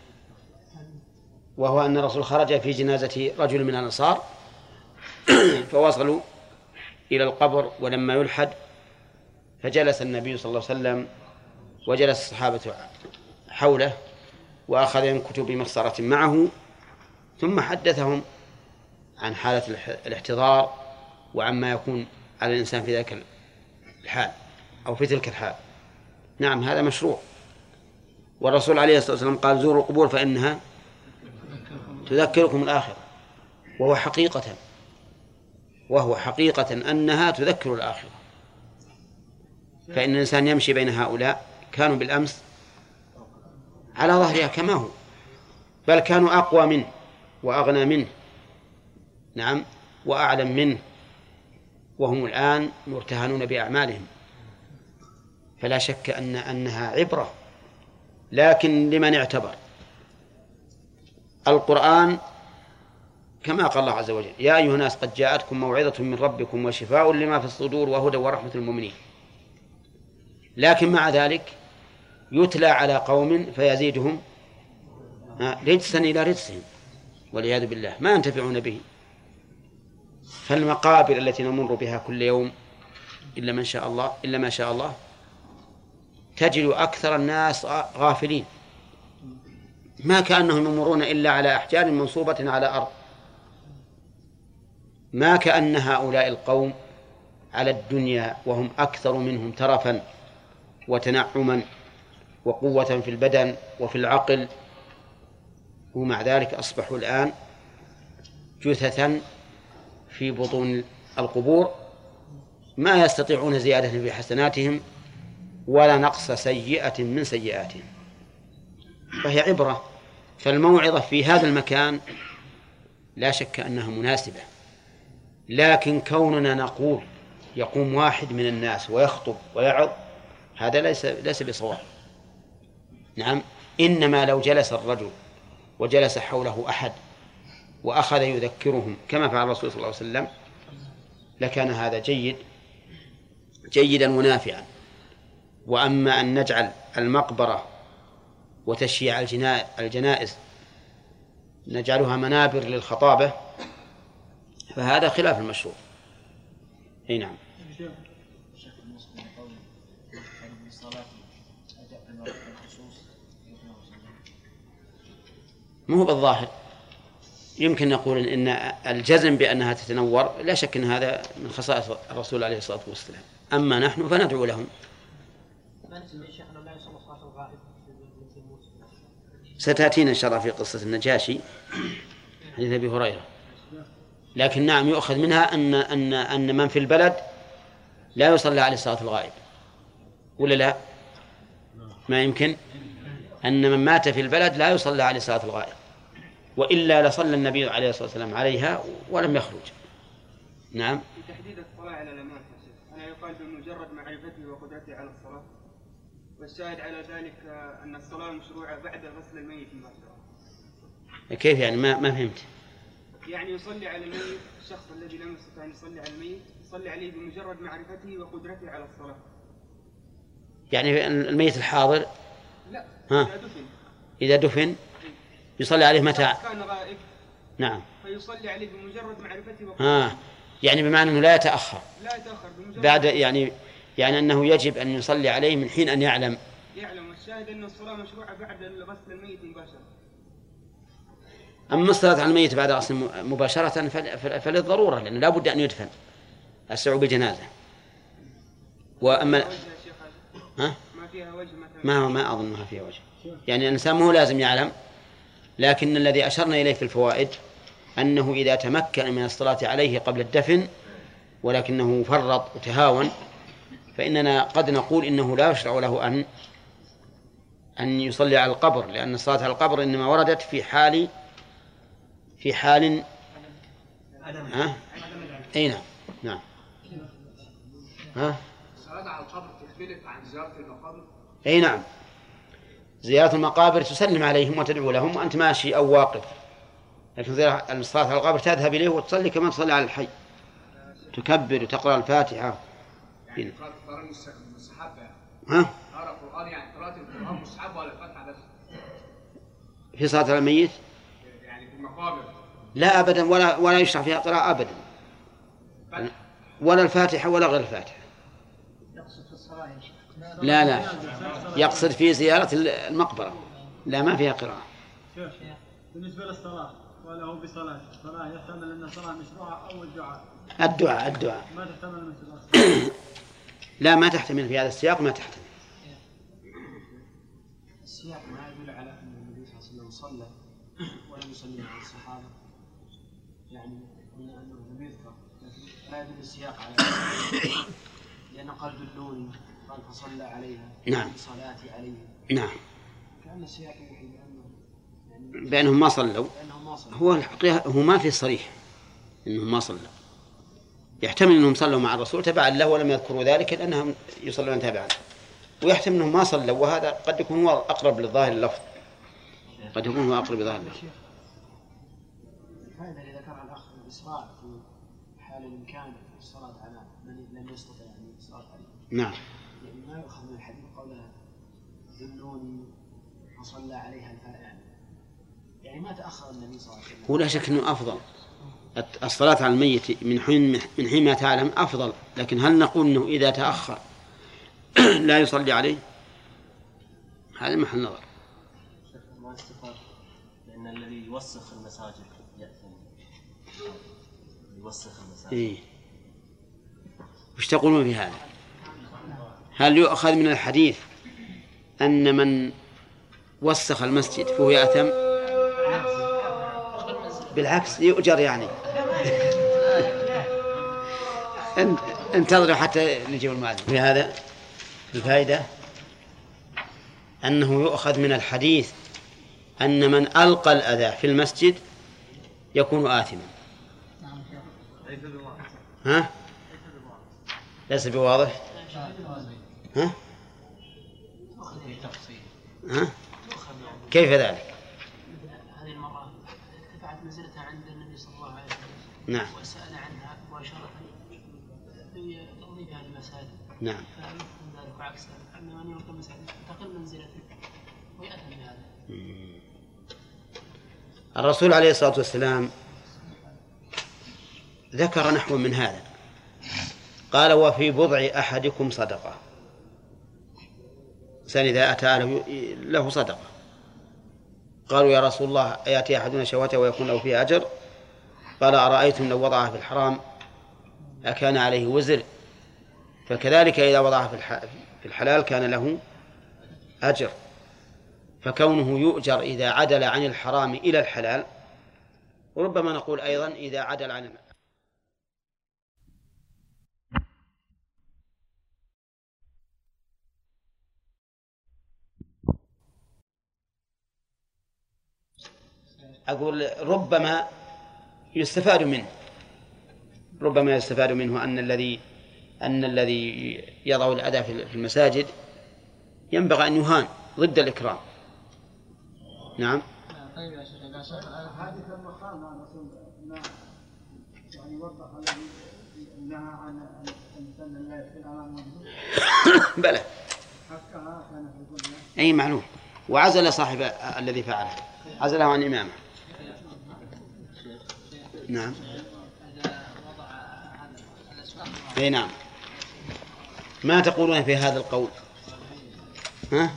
وهو أن الرسول خرج في جنازة رجل من الأنصار فوصلوا إلى القبر، ولما يلحد فجلس النبي صلى الله عليه وسلم وجلس الصحابة حوله، وأخذ ينكت بمخصرة معه، ثم حدثهم عن حالة الاحتضار وعما يكون على الإنسان في ذلك الحال أو في تلك الحال. نعم، هذا مشروع. والرسول عليه الصلاة والسلام قال: زوروا القبور فإنها تذكركم الآخرة، وهو حقيقة وهو حقيقة أنها تذكر الآخرة. فإن الإنسان يمشي بين هؤلاء كانوا بالأمس على ظهرها كما هو، بل كانوا أقوى منه وأغنى منه، نعم، وأعلم منه، وهم الآن مرتهنون بأعمالهم. فلا شك أن أنها عبرة، لكن لمن اعتبر. القرآن كما قال الله عز وجل: يا أيها الناس قد جاءتكم موعظة من ربكم وشفاء لما في الصدور وهدى ورحمة للمؤمنين. لكن مع ذلك يتلى على قوم فيزيدهم رجسا إلى رجسهم والعياذ بالله، ما ينتفعون به. فالمقابر التي نمر بها كل يوم إلا من شاء الله إلا ما شاء الله تجد أكثر الناس غافلين، ما كأنهم يمرون إلا على أحجار منصوبة على أرض، ما كأن هؤلاء القوم على الدنيا وهم أكثر منهم ترفا وتنعما وقوة في البدن وفي العقل، ومع ذلك أصبحوا الآن جثثا في بطون القبور، ما يستطيعون زيادة في حسناتهم ولا نقص سيئة من سيئاتهم. فهي عبرة فالموعظة في هذا المكان لا شك أنها مناسبة، لكن كوننا نقول يقوم واحد من الناس ويخطب ويعظ هذا ليس ليس بصواب. نعم، إنما لو جلس الرجل وجلس حوله أحد وأخذ يذكرهم كما فعل الرسول صلى الله عليه وسلم لكان هذا جيد جيدا ونافعا. وأما أن نجعل المقبرة وتشييع الجنائز نجعلها منابر للخطابة فهذا خلاف المشروع. أي نعم. مو بالظاهر، يمكن نقول إن الجزم بأنها تتنور لا شك أن هذا من خصائص الرسول عليه الصلاة والسلام، أما نحن فندعو لهم. ستأتينا إن شاء الله في قصة النجاشي حديث أبي هريرة، لكن نعم يؤخذ منها أن أن أن من في البلد لا يصلى عليه صلاة الغائب، ولا لا؟ ما يمكن أن من مات في البلد لا يصلى عليه صلاة الغائب، وإلا لصلى النبي عليه الصلاة والسلام عليها ولم يخرج. نعم. في تحديد الصلاة على الأمانة أنا يقال بمجرد معرفته وقدرته على الصلاة، والشاهد على ذلك أن الصلاة مشروعة بعد غسل الميت مباشرة. كيف يعني؟ ما ما فهمت. يعني يصلي على الميت، الشخص الذي لم يستطع أن يصلي على الميت يصلي عليه بمجرد معرفته وقدرته على الصلاة. يعني الميت الحاضر لا ها؟ إذا دفن إذا دفن يصلي عليه متى؟ كان غائب نعم، فيصلي عليه بمجرد معرفته وقدرته. ها، يعني بمعنى أنه لا يتأخر لا يتأخر بمجرد بعد، يعني يعني أنه يجب أن يصلي عليه من حين أن يعلم. يعلم، والشاهد أن الصلاة مشروعة بعد غسل الميت مباشرة. أما الصلاة على الميت بعد غسل مباشرة فللضرورة، لأنه لا بد أن يدفن السعو بالجنازة. وأما ها؟ ما فيها وجه مثلا؟ ما ما أظنها فيها وجه، يعني الإنسان مو لازم يعلم، لكن الذي أشرنا إليه في الفوائد أنه إذا تمكن من الصلاة عليه قبل الدفن ولكنه فرط وتهاون فإننا قد نقول إنه لا يشرع له أن أن يصلي على القبر، لأن الصلاة على القبر إنما وردت في حال في حال ها؟ أي نعم نعم ها؟ الصلاة على القبر تختلف عن زيارة المقابر. أي نعم، زيارة المقابر تسلم عليهم وتدعو لهم وأنت ماشي أو واقف، لكن الصلاة على القبر تذهب إليه وتصلي كما تصلي على الحي، تكبر وتقرأ الفاتحة. يعني قراءة الصحابة ها؟ قراءة القرآن، يعني قراءة القرآن مستحبة ولا الفاتحة بس؟ في صلاة على الميت؟ يعني في المقابر لا أبدا، ولا ولا يشرع فيها قراءة أبدا، ولا الفاتحة ولا غير الفاتحة. يقصد في الصلاة يا شيخ؟ لا لا، يقصد في زيارة المقبرة، لا ما فيها قراءة. بالنسبة للصلاة ولا هو بصلاة، الصلاة يحتمل أن الصلاة مشروعة أو الدعاء؟ الدعاء الدعاء ما تحتمل من الصلاة. لا ما تحتمل في هذا السياق، ما تحتمل. السياق ما يدل على أن النبي صلى الله عليه وسلم صلى ولم يصلي مع الصحابة، يعني من أنه لم يذكر، لكن لا يدل السياق على لأنه قال دلوني قال فصلى عليها. نعم. صلاتي عليها. نعم. كأن السياق يوحي بأنه يعني بأنهم ما صلوا. بأنهم ما صلوا. هو الحقيقة هو ما في صريح إنهم ما صلوا، يحتمل أنهم صلوا مع الرسول تبعا له ولم يذكروا ذلك لأنهم يصلون تبعا، ويحتمل أنهم ما صلوا، وهذا قد يكون هو أقرب للظاهر اللفظ، قد يكون هو أقرب للظاهر اللفظ. هذا اللي ذكرها الأخ الإسراع في حال الإمكان في الصلاة على من لم يستطع يعني الصلاة عليه. نعم. يعني ما يؤخذ من الحديث قولها دلوني وصلى عليها يعني يعني ما تأخر النبي صلى الله عليه وسلم. هو لا شك أنه أفضل الصلاة على الميت من حين من حين ما تعلم أفضل، لكن هل نقول أنه إذا تأخر لا يصلي عليه؟ هذا محل نظر. ما استفاد لأن الذي يوسخ المساجد يأثم، يوسخ المساجد. إيه. وش تقولون في هذا؟ هل يؤخذ من الحديث أن من وسخ المسجد فهو يأثم؟ بالعكس يؤجر يعني. انتظروا حتى نجيب المعلم. في هذا الفائدة أنه يؤخذ من الحديث أن من ألقى الأذى في المسجد يكون آثما. ها؟ ليس بواضح. ها؟ ها؟ كيف ذلك؟ هذه المرأة ارتفعت منزلتها عند النبي صلى الله عليه وسلم. نعم. وسأل عنها مباشرة بتنظيفها للمساجد. نعم. فيمكن ذلك وعكسه، أما من يلقى المساجد تقل منزلته ويأثم بهذا. الرسول عليه الصلاة والسلام ذكر نحو من هذا، قال: وفي بضع أحدكم صدقة. إنسان إذا أتى له صدقة، قالوا: يا رسول الله أيأتي أحدنا شهوته ويكون له فيه أجر؟ قال: أرأيتم لو وضعها في الحرام أكان عليه وزر؟ فكذلك إذا وضعها في الحلال كان له أجر. فكونه يؤجر إذا عدل عن الحرام إلى الحلال، وربما نقول أيضا إذا عدل عن المال. أقول ربما يستفاد منه ربما يستفاد منه أن الذي أن الذي يضع الأذى في المساجد ينبغي أن يهان ضد الإكرام. نعم. طيب يا شيخ، إذا شيخ هذه المقام ما يعني وضح الذي نهى عن الإنسان لا يدخل على الموجود. بلى. حقها كان في الدنيا. أي معلوم. وعزل صاحب الذي فعله، عزله عن الإمامة. نعم. أي نعم. ما تقولون في هذا القول؟ ها؟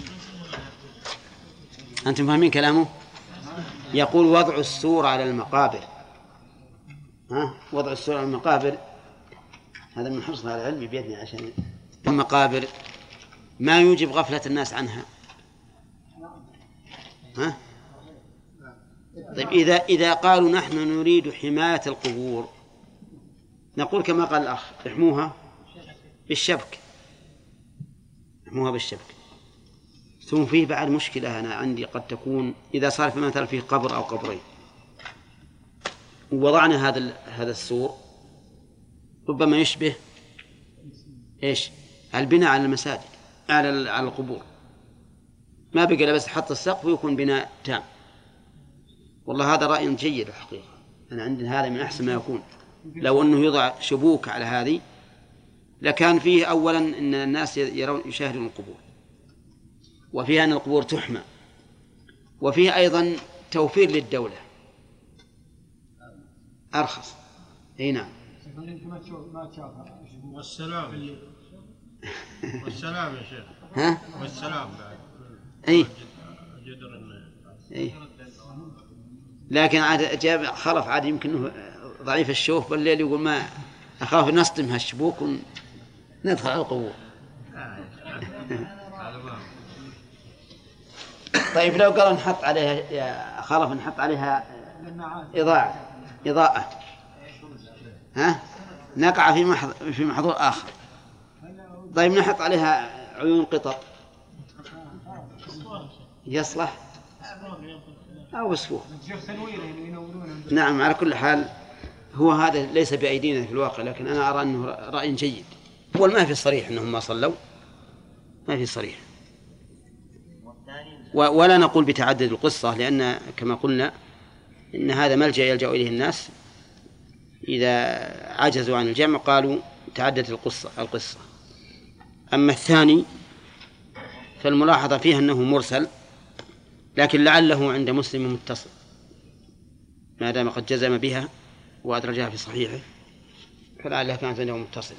أنتم فاهمين كلامه؟ يقول: وضع السور على المقابر. ها؟ وضع السور على المقابر هذا من حرص على العلم بيدنا، عشان المقابر ما يوجب غفلة الناس عنها. ها؟ طيب إذا إذا قالوا نحن نريد حماية القبور، نقول كما قال الأخ: احموها بالشبك، احموها بالشبك. ثم فيه بعد مشكلة أنا عندي، قد تكون إذا صار في مثلا فيه قبر أو قبرين ووضعنا هذا هذا السور، ربما يشبه إيش؟ البناء على المساجد، على على القبور، ما بقى بس حط السقف ويكون بناء تام. والله هذا رأي جيد الحقيقة، أنا عندي هذا من أحسن ما يكون. لو أنه يضع شبوك على هذه لكان فيه أولا أن الناس يرون يشاهدون القبور، وفيها أن القبور تحمى، وفيه أيضا توفير للدولة، أرخص. أي نعم. والسلام والسلام يا شيخ. ها؟ والسلام بعد. أي. أي. لكن عاد جاب خلف عاد يمكنه ضعيف الشوف بالليل، يقول ما أخاف نصدم هالشبوك وندخل على القبور. طيب لو قال نحط عليها يا خلف نحط عليها إضاءة إضاءة ها نقع في محظ في محظور آخر. طيب نحط عليها عيون قطط يصلح أو سفوح. نعم. على كل حال هو هذا ليس بأيدينا في الواقع، لكن أنا أرى أنه رأي جيد. هو ما في صريح أنهم ما صلوا، ما في صريح، ولا نقول بتعدد القصة، لأن كما قلنا إن هذا ملجأ يلجأ إليه الناس إذا عجزوا عن الجمع، قالوا تعددت القصة القصة. أما الثاني فالملاحظة فيها أنه مرسل، لكن لعله عند مسلم متصل ما دام قد جزم بها وأدرجها في صحيحه، فلعلها كانت عنده متصلة.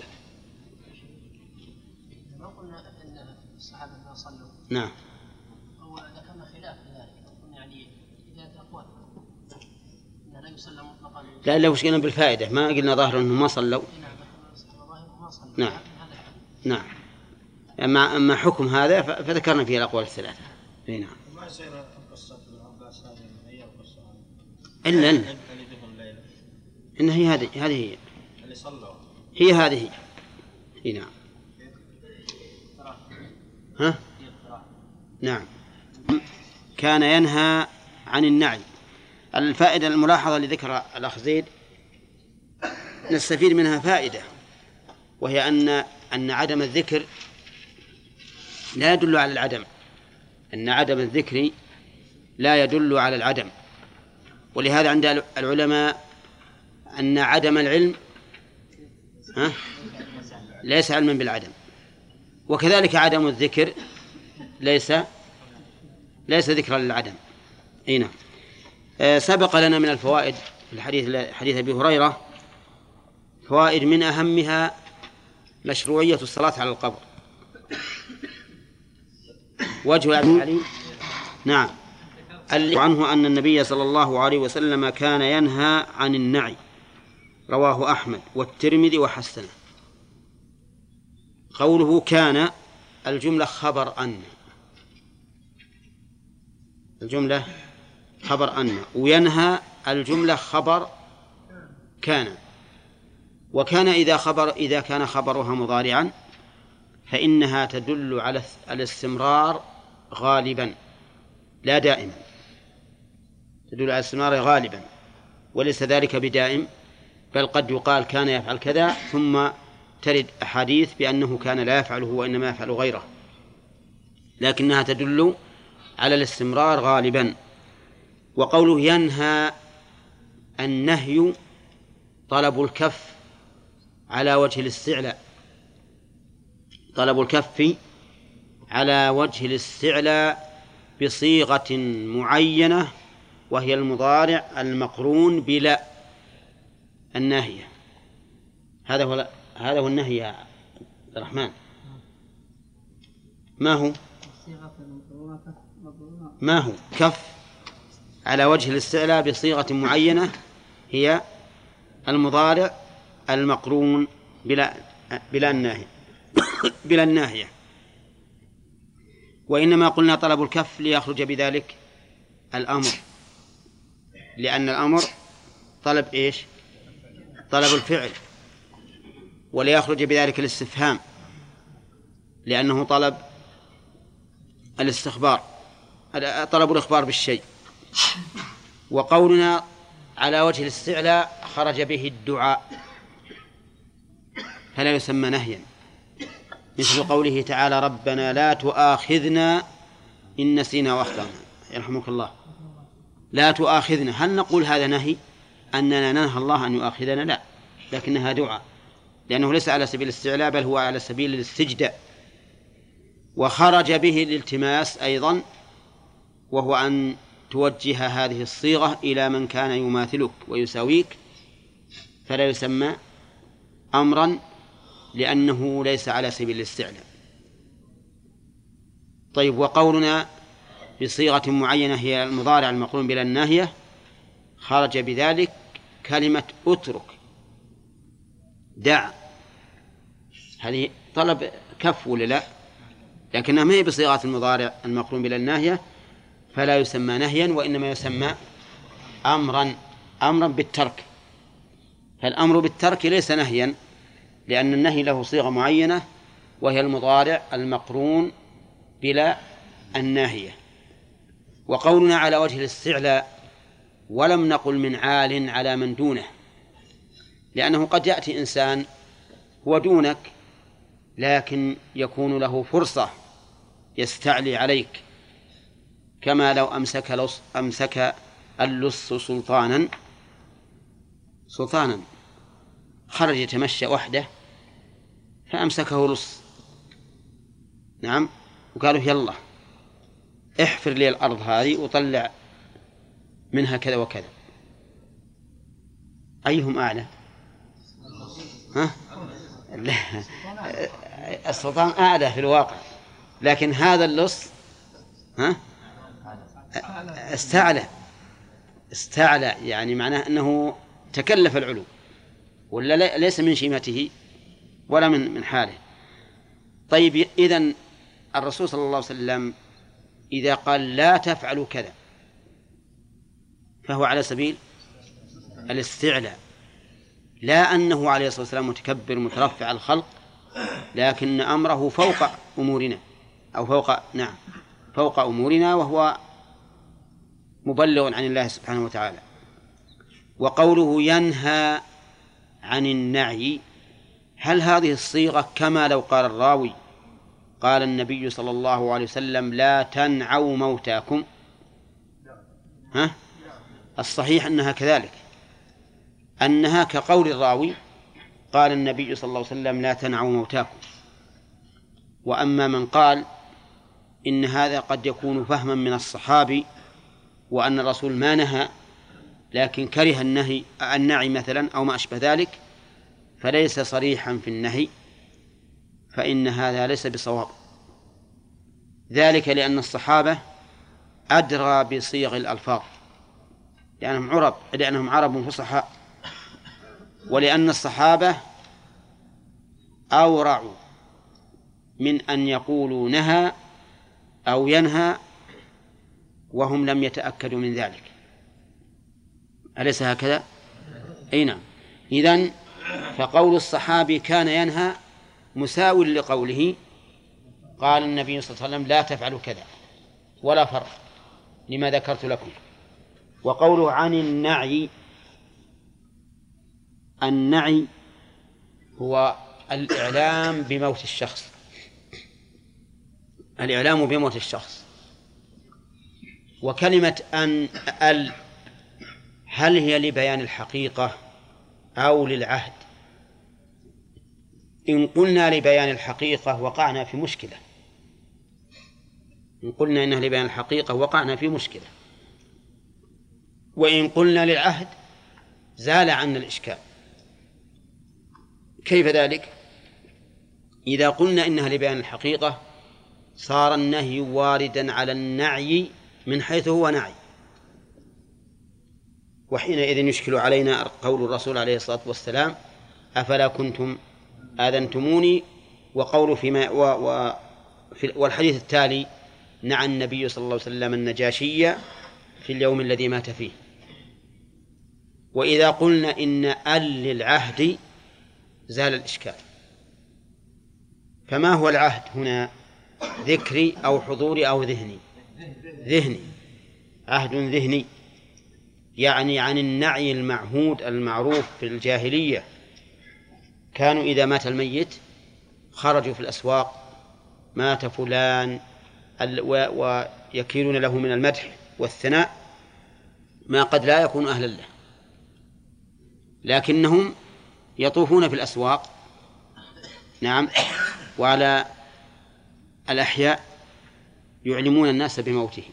ما قلنا أن الصحابة ما صلوا. نعم. هو ذكرنا خلاف في ذلك، يعني إذا أقوال لا يصلى مطلقا. لا إلا وش قلنا بالفائدة، ما قلنا ظاهر أنهم ما صلوا. نعم. نعم. أما أما حكم هذا فذكرنا فيه الأقوال الثلاثة. نعم. ما سير قصة العباس هذه هي القصة إلا إلا إن هي هذه هذه هي اللي صلوا هي هذه هي. نعم. ها؟ نعم. كان ينهى عن النعي. الفائدة الملاحظة لذكر الأخ زيد نستفيد منها فائدة، وهي أن أن عدم الذكر لا يدل على العدم، أن عدم الذكر لا يدل على العدم. ولهذا عند العلماء أن عدم العلم ها ليس علما بالعدم، وكذلك عدم الذكر ليس ليس ذكرا للعدم. أي نعم. أه سبق لنا من الفوائد في الحديث حديث أبي هريرة فوائد من أهمها مشروعية الصلاة على القبر. وجه أبي علي نعم عنه أن النبي صلى الله عليه وسلم كان ينهى عن النعي، رواه أحمد والترمذي وحسنه. قوله كان الجملة خبر أن، الجملة خبر أن، وينهى الجملة خبر كان. وكان إذا خبر إذا كان خبرها مضارعا فإنها تدل على الاستمرار غالبا لا دائما، تدل على الاستمرار غالبا وليس ذلك بدائم، بل قد يقال كان يفعل كذا ثم ترد أحاديث بأنه كان لا يفعله وإنما يفعل غيره، لكنها تدل على الاستمرار غالبا. وقوله ينهى، النهي طلب الكف على وجه الاستعلاء، طلب الكف على وجه الاستعلاء بصيغة معينة وهي المضارع المقرون بلا الناهية. هذا هو هذا هو النهي يا عبد الرحمن. ما هو ما هو كف على وجه الاستعلاء بصيغة معينة هي المضارع المقرون بلا بلا الناهية بلا الناهية. وإنما قلنا طلب الكف ليخرج بذلك الأمر، لأن الأمر طلب إيش؟ طلب الفعل، وليخرج بذلك الاستفهام لأنه طلب الاستخبار، طلب الإخبار بالشيء. وقولنا على وجه الاستعلاء خرج به الدعاء فلا يسمى نهيا، مثل قوله تعالى ربنا لا تؤاخذنا إن نسينا وأخطأنا، يرحمك الله. لا تؤاخذنا، هل نقول هذا نهي أننا ننهى الله أن يؤاخذنا؟ لا، لكنها دعاء، لأنه ليس على سبيل الاستعلاء بل هو على سبيل الاستجداء. وخرج به الالتماس أيضا، وهو أن توجه هذه الصيغة إلى من كان يماثلك ويساويك فلا يسمى أمرا لأنه ليس على سبيل الاستعلاء. طيب، وقولنا بصيغة معينة هي المضارع المقرون بلا الناهية خرج بذلك كلمة أترك، دع، هذه طلب كف ولا لا؟ لكنها ما هي بصيغة المضارع المقرون بلا الناهية فلا يسمى نهيا، وإنما يسمى أمرا، أمرا بالترك. فالأمر بالترك ليس نهيا، لأن النهي له صيغة معينة وهي المضارع المقرون بلا الناهية. وقولنا على وجه الاستعلاء ولم نقل من عال على من دونه، لأنه قد يأتي إنسان هو دونك لكن يكون له فرصة يستعلي عليك، كما لو أمسك لص أمسك اللص سلطانا سلطانا خرج يتمشى وحده فأمسكه لص، نعم، وقالوا يلا احفر لي الأرض هذه وطلع منها كذا وكذا، أيهم أعلى؟ ها؟ السلطان أعلى في الواقع، لكن هذا اللص ها استعلى استعلى يعني معناه أنه تكلف العلو، ولا ليس من شيمته ولا من من حاله. طيب، إذن الرسول صلى الله عليه وسلم إذا قال لا تفعلوا كذا فهو على سبيل الاستعلاء، لا أنه عليه الصلاة والسلام متكبر مترفع الخلق، لكن أمره فوق أمورنا أو فوق نعم فوق أمورنا، وهو مبلغ عن الله سبحانه وتعالى. وقوله ينهى عن النعي، هل هذه الصيغة كما لو قال الراوي قال النبي صلى الله عليه وسلم لا تنعوا موتاكم؟ ها؟ الصحيح أنها كذلك، أنها كقول الراوي قال النبي صلى الله عليه وسلم لا تنعوا موتاكم. وأما من قال إن هذا قد يكون فهما من الصحابي وأن الرسول ما نهى لكن كره النهي النعي مثلا أو ما أشبه ذلك فليس صريحا في النهي، فإن هذا ليس بصواب، ذلك لأن الصحابة أدرى بصيغ الألفاظ لأنهم عرب لأنهم عرب فصحاء، ولأن الصحابة أورعوا من أن يقولوا نهى أو ينهى وهم لم يتأكدوا من ذلك. أليس هكذا؟ أي نعم. إذن فقول الصحابي كان ينهى مساو لقوله قال النبي صلى الله عليه وسلم لا تفعلوا كذا، ولا فرق لما ذكرت لكم. وقوله عن النعي، النعي هو الإعلام بموت الشخص، الإعلام بموت الشخص. وكلمة أن ال هل هي لبيان الحقيقة أو للعهد؟ إن قلنا لبيان الحقيقة وقعنا في مشكلة، إن قلنا إنها لبيان الحقيقة وقعنا في مشكلة، وإن قلنا للعهد زال عنا الإشكال. كيف ذلك؟ إذا قلنا إنها لبيان الحقيقة صار النهي واردا على النعي من حيث هو نعي، وحينئذ يشكل علينا قول الرسول عليه الصلاة والسلام أفلا كنتم آذنتموني، وقول فيما و و في والحديث التالي نعى النبي صلى الله عليه وسلم النجاشية في اليوم الذي مات فيه. وإذا قلنا إن ال للعهد زال الإشكال. فما هو العهد هنا؟ ذكري أو حضوري أو ذهني؟ ذهني، عهد ذهني، يعني عن النعي المعهود المعروف في الجاهلية. كانوا إذا مات الميت خرجوا في الأسواق مات فلان ويكيلون له من المدح والثناء ما قد لا يكون أهلا له، لكنهم يطوفون في الأسواق نعم وعلى الأحياء يعلمون الناس بموته.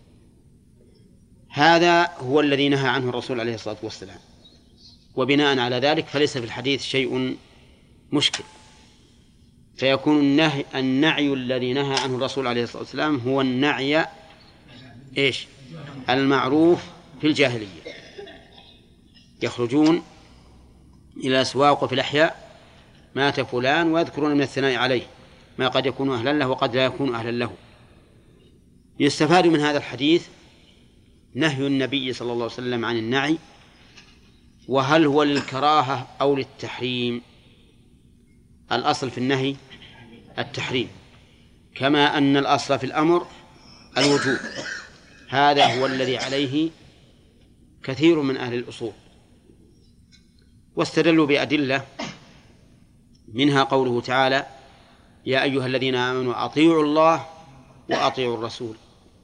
هذا هو الذي نهى عنه الرسول عليه الصلاة والسلام، وبناء على ذلك فليس في الحديث شيء مشكل، فيكون النهي النعي الذي نهى عنه الرسول عليه الصلاة والسلام هو النعي إيش؟ المعروف في الجاهلية. يخرجون إلى الأسواق وفي الأحياء مات فلان ويذكرون من الثناء عليه ما قد يكون أهلا له وقد لا يكون أهلا له. يستفاد من هذا الحديث نهي النبي صلى الله عليه وسلم عن النعي، وهل هو للكراهة أو للتحريم؟ الأصل في النهي التحريم، كما أن الأصل في الأمر الوجوب. هذا هو الذي عليه كثير من أهل الأصول، واستدلوا بأدلة منها قوله تعالى يا أيها الذين آمنوا أطيعوا الله وأطيعوا الرسول،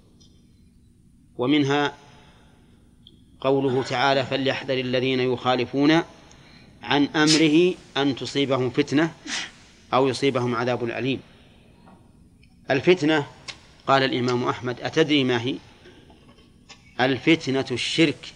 ومنها قوله تعالى فليحذر الذين يخالفون عن أمره أن تصيبهم فتنة أو يصيبهم عذاب أليم. الفتنة قال الإمام أحمد أتدري ما هي؟ الفتنة الشرك،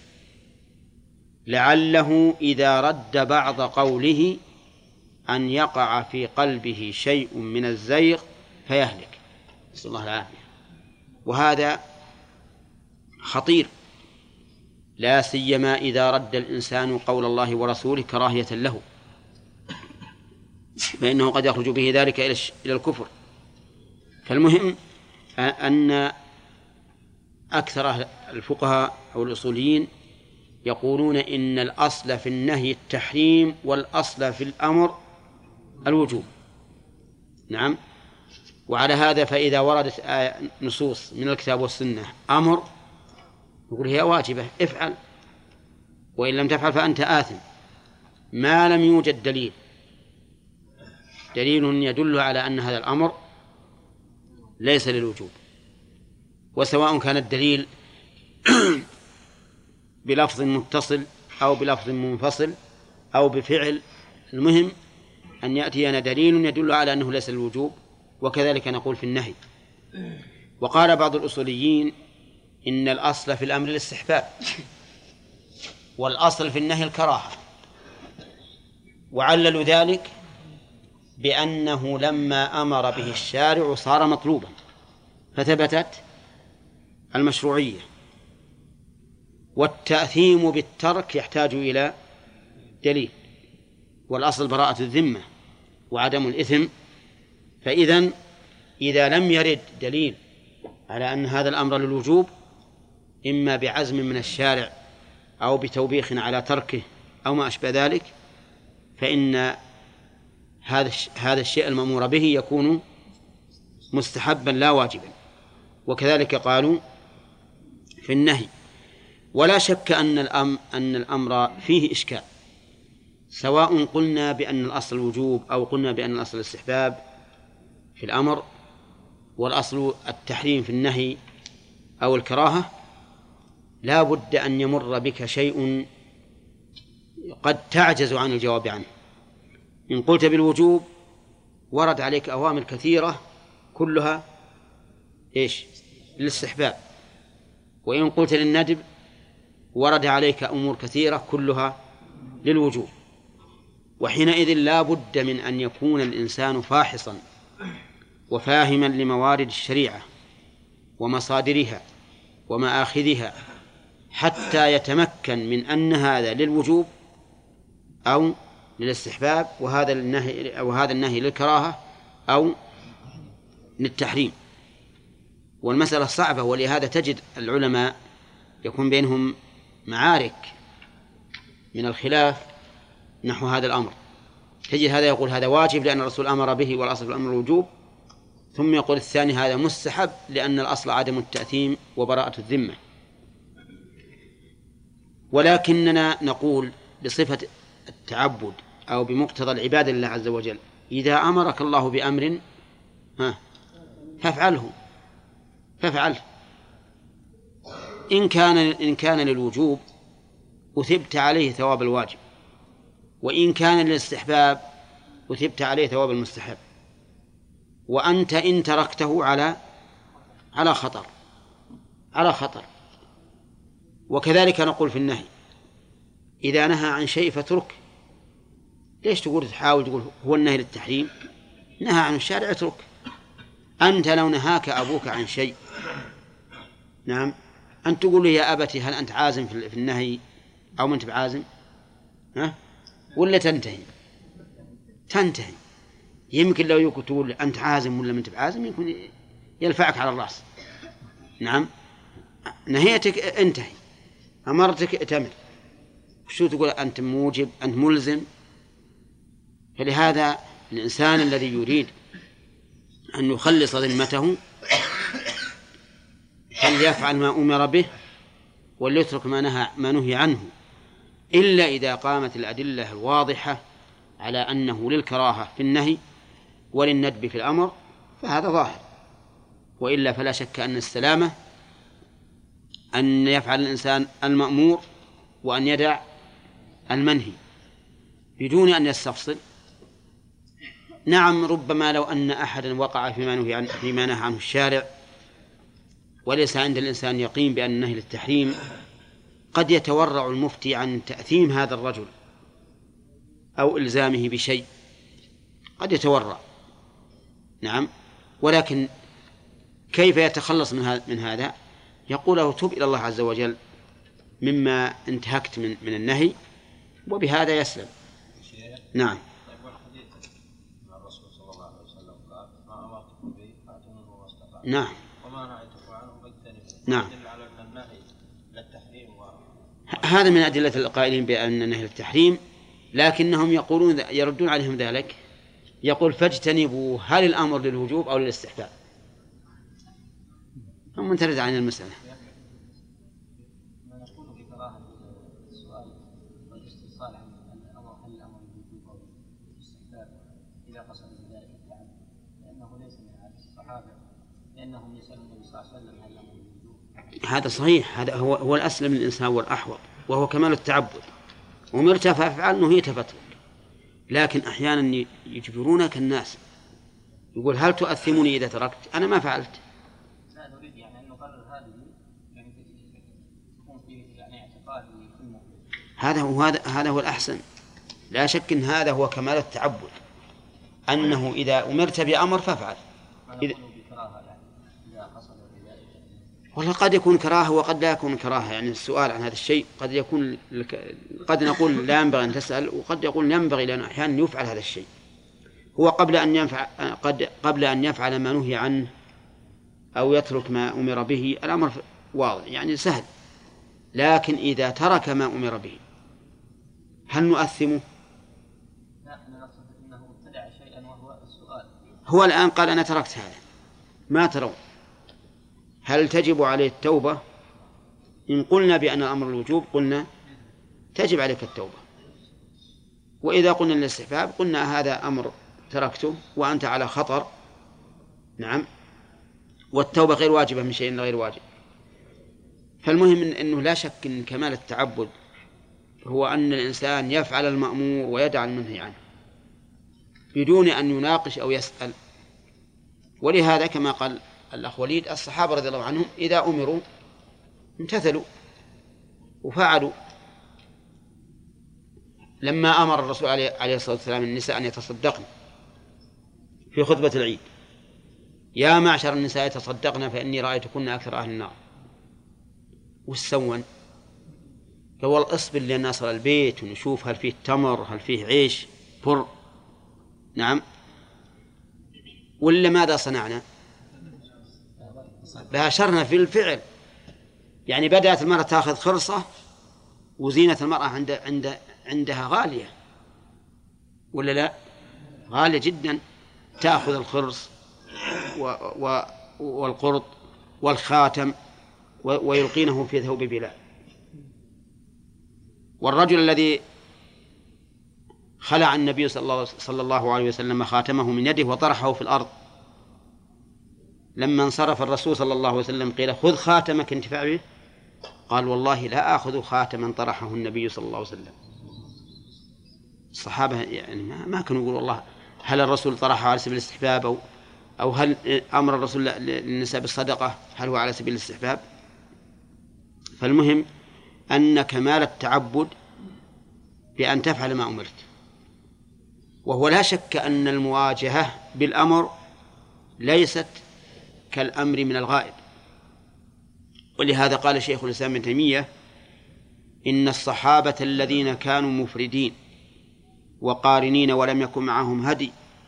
لعله إذا رد بعض قوله أن يقع في قلبه شيء من الزيغ فيهلك، نسأل الله العافية. وهذا خطير، لا سيما إذا رد الإنسان قول الله ورسوله كراهية له، فإنه قد يخرج به ذلك إلى الكفر. فالمهم أن أكثر الفقهاء أو الأصوليين يقولون إن الأصل في النهي التحريم والأصل في الأمر الوجوب. نعم. وعلى هذا فإذا وردت نصوص من الكتاب والسنة أمر يقول هي واجبة افعل، وإن لم تفعل فأنت آثم، ما لم يوجد دليل دليل يدل على أن هذا الأمر ليس للوجوب. وسواء كان الدليل بلفظ متصل أو بلفظ منفصل أو بفعل، المهم أن يأتينا دليل يدل على أنه ليس للوجوب. وكذلك نقول في النهي. وقال بعض الأصوليين إن الأصل في الأمر الاستحباب، والأصل في النهي الكراهة، وعللوا ذلك بأنه لما أمر به الشارع صار مطلوبا فثبتت المشروعية. والتأثيم بالترك يحتاج إلى دليل، والأصل براءة الذمة وعدم الإثم. فإذن إذا لم يرد دليل على أن هذا الأمر للوجوب، إما بعزم من الشارع أو بتوبيخ على تركه أو ما أشبه ذلك، فإن هذا هذا الشيء المأمور به يكون مستحبا لا واجبا. وكذلك قالوا في النهي. ولا شك أن الأمر أن الأمر فيه إشكال، سواء قلنا بأن الأصل الوجوب أو قلنا بأن الأصل الاستحباب في الأمر، والأصل التحريم في النهي أو الكراهة. لا بد أن يمر بك شيء قد تعجز عن الجواب عنه. إن قلت بالوجوب ورد عليك أوامر كثيرة كلها إيش؟ للاستحباب. وإن قلت للندب ورد عليك أمور كثيرة كلها للوجوب. وحينئذ لا بد من أن يكون الإنسان فاحصا وفاهما لموارد الشريعة ومصادرها ومآخذها، حتى يتمكن من أن هذا للوجوب أو للاستحباب، وهذا النهي أو هذا النهي للكراهة أو للتحريم. والمسألة صعبة، ولهذا تجد العلماء يكون بينهم معارك من الخلاف نحو هذا الأمر. تجد هذا يقول هذا واجب لأن الرسول أمر به والأصل في الأمر الوجوب، ثم يقول الثاني هذا مستحب لأن الأصل عدم التأثيم وبراءة الذمة. ولكننا نقول بصفة التعبد أو بمقتضى العبادة لله عز وجل، إذا أمرك الله بأمر ها فافعله فافعله إن كان إن كان للوجوب أثبت عليه ثواب الواجب، وإن كان للاستحباب أثبت عليه ثواب المستحب. وأنت إن تركته على على خطر على خطر. وكذلك نقول في النهي، إذا نهى عن شيء فترك. ليش تقول تحاول تقول هو النهي للتحريم؟ نهى عن الشارع اترك. أنت لو نهاك أبوك عن شيء، نعم، أن تقول لي يا أبتي هل أنت عازم في النهي أو ما أنت بعازم؟ ها؟ ولا تنتهي تنتهي يمكن لو يكون تقول أنت عازم ولا ما أنت بعازم يمكن يلفعك على الرأس. نعم، نهيتك انتهي، أمرتك اتمر، شو تقول أنت موجب أنت ملزم. فلهذا الإنسان الذي يريد أن يخلص ذمته فليفعل ما أمر به وليترك ما نهى ما نهي عنه، إلا إذا قامت الأدلة الواضحة على أنه للكراهة في النهي وللندب في الأمر، فهذا ظاهر. وإلا فلا شك أن السلامة أن يفعل الإنسان المأمور وأن يدع المنهي بدون أن يستفصل. نعم، ربما لو أن أحدا وقع فيما نهي عنه فيما نهى عنه الشارع وليس عند الإنسان يقين بأن النهي للتحريم، قد يتورع المفتي عن تأثيم هذا الرجل أو إلزامه بشيء، قد يتورع. نعم، ولكن كيف يتخلص من هذا؟ يقول له تب إلى الله عز وجل مما انتهكت من, من النهي، وبهذا يسلم. نعم. نعم. نعم. هذا من أدلة القائلين بأن النهي للتحريم، لكنهم يقولون يردون عليهم ذلك، يقول فاجتنبوا هل الأمر للوجوب أو للاستحباب؟ هم منترد عن المسألة. كراهة السؤال والاستفسار عن الأمر، هل الأمر بالوجوب أو الاستحباب إذا قصد بذلك التعب، لأنه ليس من عادة الصحابة، لأنهم يسألون النبي صلى الله عليه وسلم هل الأمر بالوجوب. هذا صحيح، هذا هو هو الأسلم للإنسان والأحوط، وهو كمال التعبد. أمرت فافعل نهيت فاترك. لكن أحيانا يجبرونك الناس، يقول هل تؤثمني إذا تركت؟ أنا ما فعلت. لا نريد يعني أن نقرر هذه يعني تكون في يعني اعتقاد في المؤمن. هذا هو هذا هذا هو الأحسن. لا شك أن هذا هو كمال التعبد، أنه إذا أمرت بأمر فافعل. إذا والله قد يكون كراهة وقد لا يكون كراهة، يعني السؤال عن هذا الشيء قد يكون لك... قد نقول لا ينبغي أن تسأل، وقد يقول ينبغي، لأن أحيانا يفعل هذا الشيء. هو قبل أن ينفع قد قبل أن يفعل ما نهي عنه أو يترك ما أمر به الأمر واضح يعني سهل. لكن إذا ترك ما أمر به هل نؤثمه؟ لا، أنا أقصد أنه ابتدع شيئا وهو السؤال. هو الآن قال أنا تركت هذا، ما ترون هل تجب عليه التوبة؟ إن قلنا بأن الأمر الوجوب قلنا تجب عليك التوبة، وإذا قلنا الاستحباب قلنا هذا أمر تركته وأنت على خطر. نعم، والتوبة غير واجبة من شيء غير واجب. فالمهم إن أنه لا شك أن كمال التعبد هو أن الإنسان يفعل المأمور ويدع المنهي عنه بدون أن يناقش أو يسأل. ولهذا كما قال الأخ وليد، الصحابة رضي الله عنهم إذا أمروا امتثلوا وفعلوا. لما أمر الرسول عليه الصلاة والسلام النساء أن يتصدقن في خطبة العيد، يا معشر النساء تصدقن فإني رأيتكن أكثر أهل النار، والسون قال اصبر لأن نصل البيت ونشوف هل فيه تمر هل فيه عيش بر. نعم، ولا ماذا صنعنا؟ باشرنا في الفعل. يعني بدأت المرأة تأخذ خرصة، وزينة المرأة عند عند عندها غالية ولا لا؟ غالية جدا. تأخذ الخرص و و والقرط والخاتم ويلقينه في ثوب بلال. والرجل الذي خلع النبي صلى الله عليه وسلم خاتمه من يده وطرحه في الأرض، لما انصرف الرسول صلى الله عليه وسلم قيل خذ خاتمك انتفع به، قال والله لا آخذ خاتما طرحه النبي صلى الله عليه وسلم. الصحابة يعني ما كانوا يقولوا والله هل الرسول طرحه على سبيل الاستحباب أو أو هل أمر الرسول للنساء بالصدقة هل هو على سبيل الاستحباب. فالمهم أن كمال التعبد بأن تفعل ما أمرت. وهو لا شك أن المواجهة بالأمر ليست كالأمر من الغائب. ولهذا قال شيخ الإسلام ابن تيمية إن الصحابة الذين كانوا مفردين وقارنين ولم يكن معهم هدي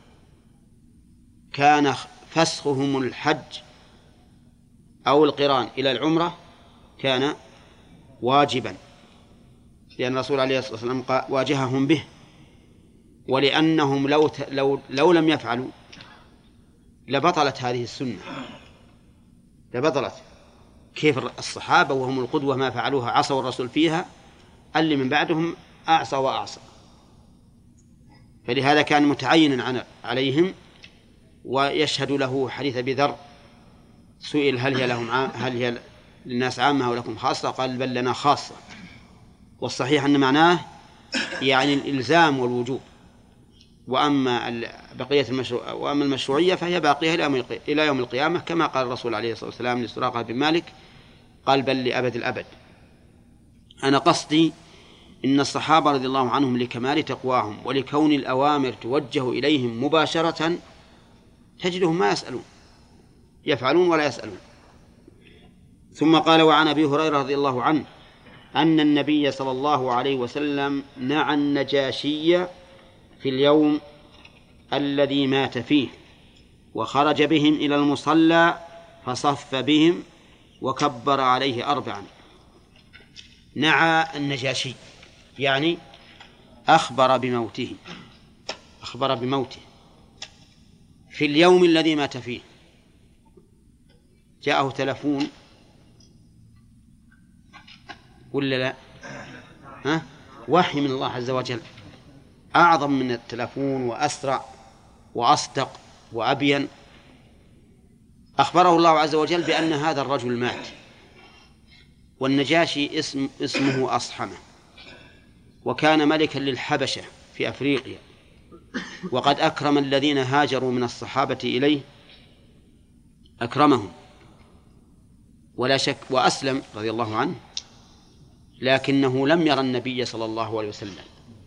كان فسخهم الحج أو القران إلى العمرة كان واجبا، لأن الرسول عليه الصلاة والسلام واجههم به، ولأنهم لو, لو, لو لم يفعلوا لبطلت هذه السنة، لبطلت. كيف الصحابة وهم القدوة ما فعلوها عصوا الرسول فيها، اللي من بعدهم أعصى وأعصى. فلهذا كان متعينا عليهم. ويشهد له حديث أبي ذر سئل هل هي لهم عام هل هي للناس عامة أو لكم خاصة؟ قال بل لنا خاصة. والصحيح أن معناه يعني الإلزام والوجوب. وأما بقية المشروع وأما المشروعية فهي باقية إلى يوم القيامة، كما قال الرسول عليه الصلاة والسلام لسراقة بن مالك قال بل لأبد الأبد. أنا قصدي إن الصحابة رضي الله عنهم لكمال تقواهم ولكون الأوامر توجه إليهم مباشرة تجدهم ما يسألون، يفعلون ولا يسألون. ثم قال وعن أبي هريرة رضي الله عنه أن النبي صلى الله عليه وسلم نعى النجاشي في اليوم الذي مات فيه وخرج بهم إلى المصلى فصف بهم وكبر عليه أربعا. نعى النجاشي يعني أخبر بموته، أخبر بموته في اليوم الذي مات فيه. جاءه تلفون ولا لا؟ ها؟ وحي من الله عز وجل، أعظم من التلفون وأسرع وأصدق وأبين. أخبره الله عز وجل بأن هذا الرجل مات، والنجاشي اسم اسمه أصحمة، وكان ملكا للحبشة في أفريقيا، وقد أكرم الذين هاجروا من الصحابة إليه، أكرمهم ولا شك، وأسلم رضي الله عنه، لكنه لم يرى النبي صلى الله عليه وسلم،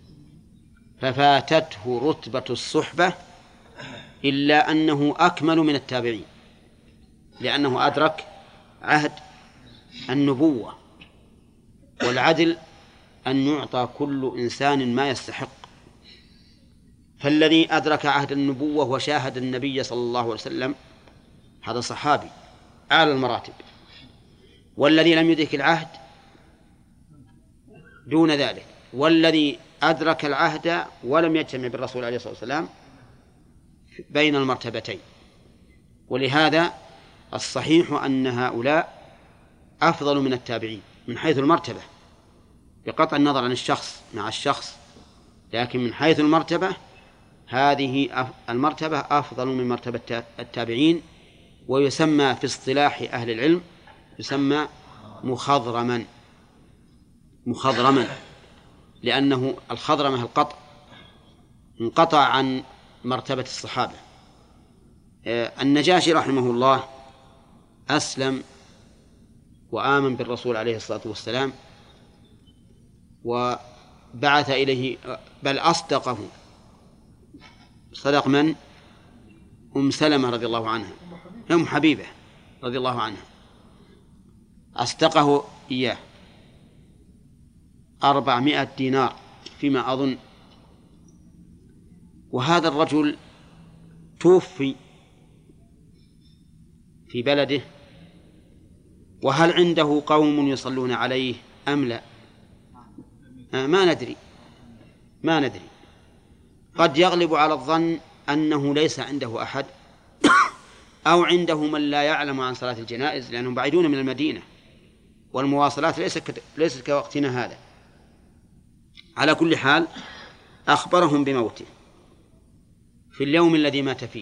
ففاتته رتبة الصحبة، إلا أنه أكمل من التابعين، لأنه أدرك عهد النبوة، والعدل أن يعطى كل إنسان ما يستحق. فالذي أدرك عهد النبوة وشاهد النبي صلى الله عليه وسلم هذا صحابي أعلى المراتب، والذي لم يدرك العهد دون ذلك، والذي أدرك العهد ولم يجتمع بالرسول عليه الصلاة والسلام بين المرتبتين. ولهذا الصحيح أن هؤلاء أفضل من التابعين من حيث المرتبة، بقطع النظر عن الشخص مع الشخص، لكن من حيث المرتبة هذه المرتبة أفضل من مرتبة التابعين، ويسمى في اصطلاح أهل العلم يسمى مخضرما مخضرما لأنه الخضرمة القطع، انقطع عن مرتبة الصحابة. النجاشي رحمه الله أسلم وآمن بالرسول عليه الصلاة والسلام، وبعث إليه، بل أصدقه، صدق من؟ أم سلمة رضي الله عنها، أم حبيبة رضي الله عنها، أصدقه إياه أربعمائة دينار فيما أظن. وهذا الرجل توفي في بلده، وهل عنده قوم يصلون عليه أم لا؟ ما ندري ما ندري قد يغلب على الظن أنه ليس عنده أحد، أو عنده من لا يعلم عن صلاة الجنائز، لأنهم بعيدون من المدينة، والمواصلات ليست كوقتنا هذا. على كل حال أخبرهم بموته في اليوم الذي مات فيه،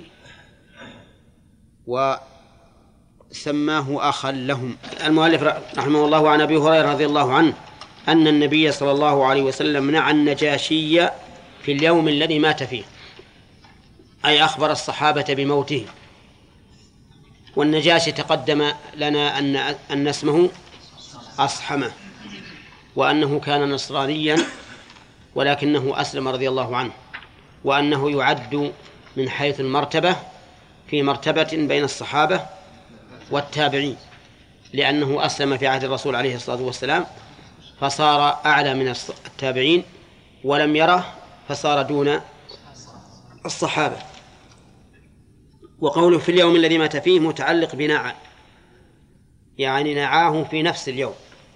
وسماه أخا لهم. المؤلف رحمه الله عن أبي هريرة رضي الله عنه أن النبي صلى الله عليه وسلم نعى النجاشي في اليوم الذي مات فيه، أي أخبر الصحابة بموته. والنجاشي تقدم لنا أن أن اسمه أصحمة، وأنه كان نصرانيا ولكنه أسلم رضي الله عنه، وأنه يعد من حيث المرتبة في مرتبة بين الصحابة والتابعين، لأنه أسلم في عهد الرسول عليه الصلاة والسلام فصار أعلى من التابعين، ولم يره فصار دون الصحابة. وقوله في اليوم الذي مات فيه متعلق بنعى، يعني نعاه في نفس اليوم.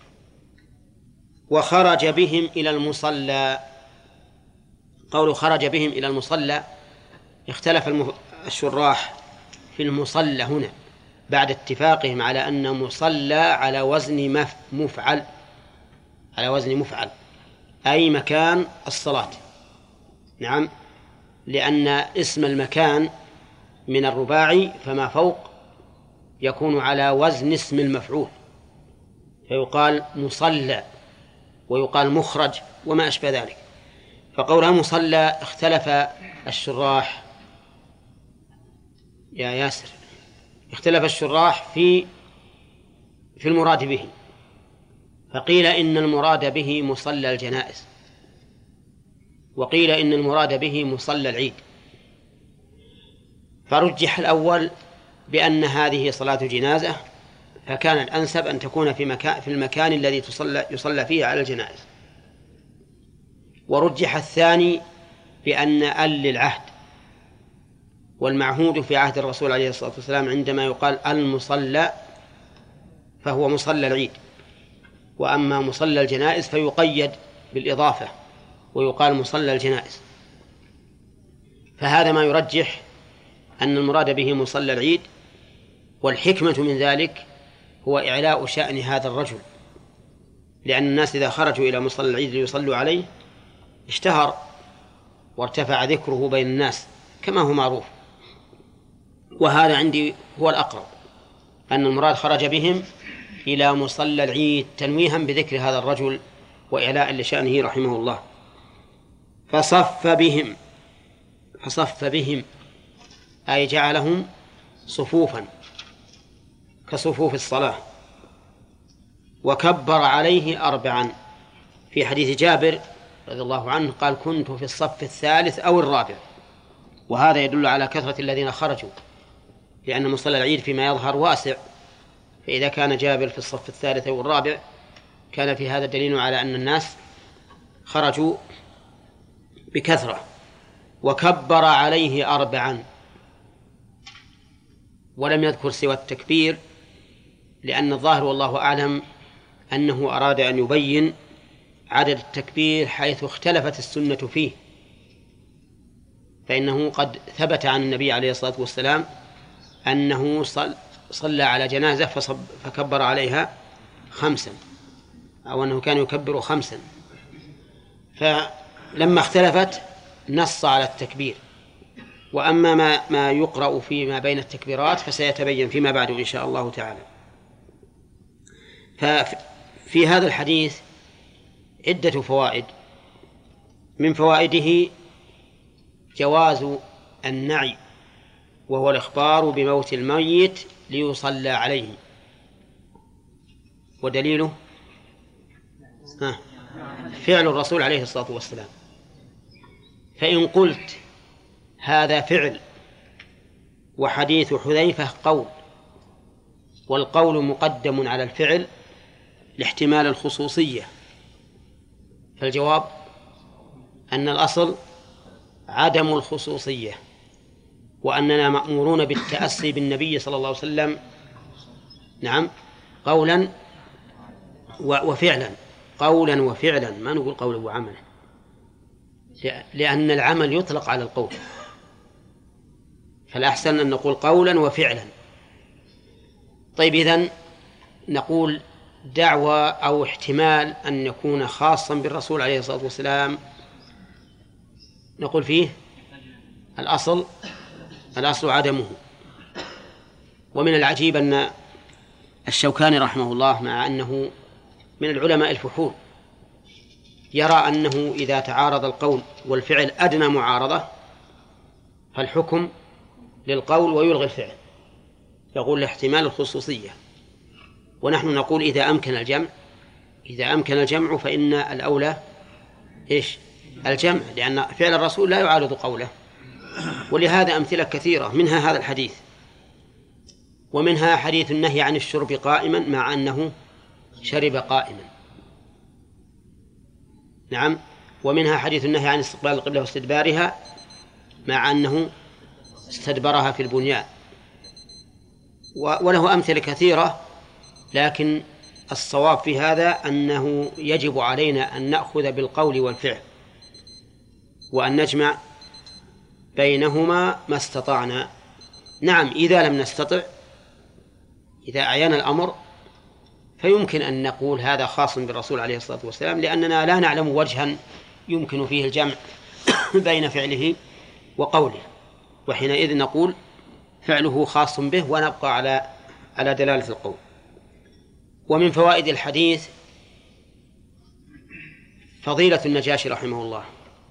وخرج بهم إلى المصلى، قوله خرج بهم إلى المصلى اختلف الشراح في المصلى هنا بعد اتفاقهم على أن مصلى على وزن مفعل، على وزن مفعل أي مكان الصلاة. نعم، لأن اسم المكان من الرباعي فما فوق يكون على وزن اسم المفعول، فيقال مصلى ويقال مخرج وما أشبه ذلك. فقولها مصلى اختلف الشراح يا ياسر اختلف الشراح في في المراد به، فقيل إن المراد به مصلى الجنائز، وقيل إن المراد به مصلى العيد. فرجح الأول بأن هذه صلاة جنازة، فكان الأنسب أن تكون في مكان في المكان الذي تصلى يصلى فيه على الجنائز. ورجح الثاني بأن ال للعهد، والمعهود في عهد الرسول عليه الصلاة والسلام عندما يقال المصلى فهو مصلى العيد، وأما مصلى الجنائز فيقيد بالإضافة ويقال مصلى الجنائز. فهذا ما يرجح أن المراد به مصلى العيد، والحكمة من ذلك هو إعلاء شأن هذا الرجل لأن الناس إذا خرجوا إلى مصلى العيد ليصلوا عليه اشتهر وارتفع ذكره بين الناس كما هو معروف. وهذا عندي هو الأقرب، أن المراد خرج بهم إلى مصلى العيد تنويها بذكر هذا الرجل وإعلاء لشأنه رحمه الله. فصف بهم فصف بهم أي جعلهم صفوفا كصفوف الصلاة، وكبر عليه أربعا. في حديث جابر رضي الله عنه قال كنت في الصف الثالث أو الرابع، وهذا يدل على كثرة الذين خرجوا، لأن مصلى العيد فيما يظهر واسع، فإذا كان جابر في الصف الثالث أو الرابع كان في هذا دليل على أن الناس خرجوا بكثرة. وكبر عليه أربعا، ولم يذكر سوى التكبير، لأن الظاهر والله أعلم أنه أراد أن يبين عدد التكبير حيث اختلفت السنة فيه، فإنه قد ثبت عن النبي عليه الصلاة والسلام أنه صلى على جنازة فكبر عليها خمسا، أو أنه كان يكبر خمسا، فلما اختلفت نص على التكبير. وأما ما, ما يقرأ فيما بين التكبيرات فسيتبين فيما بعد إن شاء الله تعالى. ففي هذا الحديث عدة فوائد. من فوائده جواز النعي، وهو الإخبار بموت الميت ليصلى عليه. ودليله فعل الرسول عليه الصلاة والسلام. فإن قلت هذا فعل وحديث حذيفة قول، والقول مقدم على الفعل لاحتمال الخصوصية، فالجواب أن الأصل عدم الخصوصية، وأننا مأمورون بالتأسي بالنبي صلى الله عليه وسلم نعم قولا وفعلا، قولا وفعلا، ما نقول قولا وعملا، لأن العمل يطلق على القول، فالأحسن أن نقول قولا وفعلا. طيب، إذن نقول دعوى أو احتمال أن يكون خاصا بالرسول عليه الصلاة والسلام، نقول فيه الأصل الأصل عدمه. ومن العجيب أن الشوكاني رحمه الله مع أنه من العلماء الفحول يرى أنه إذا تعارض القول والفعل أدنى معارضة فالحكم للقول ويلغي الفعل، يقول لاحتمال الخصوصية. ونحن نقول إذا أمكن الجمع إذا أمكن الجمع فإن الأولى إيش؟ الجمع، لأن فعل الرسول لا يعارض قوله. ولهذا أمثلة كثيرة، منها هذا الحديث، ومنها حديث النهي عن الشرب قائما مع أنه شرب قائما، نعم، ومنها حديث النهي عن استقبال القبلة واستدبارها مع أنه استدبرها في البنيان، وله أمثلة كثيرة. لكن الصواب في هذا أنه يجب علينا أن نأخذ بالقول والفعل، وأن نجمع بينهما ما استطعنا. نعم، إذا لم نستطع، إذا أعيان الأمر، فيمكن أن نقول هذا خاص بالرسول عليه الصلاة والسلام، لأننا لا نعلم وجها يمكن فيه الجمع بين فعله وقوله، وحينئذ نقول فعله خاص به ونبقى على على دلالة القول. ومن فوائد الحديث فضيلة النجاشي رحمه الله،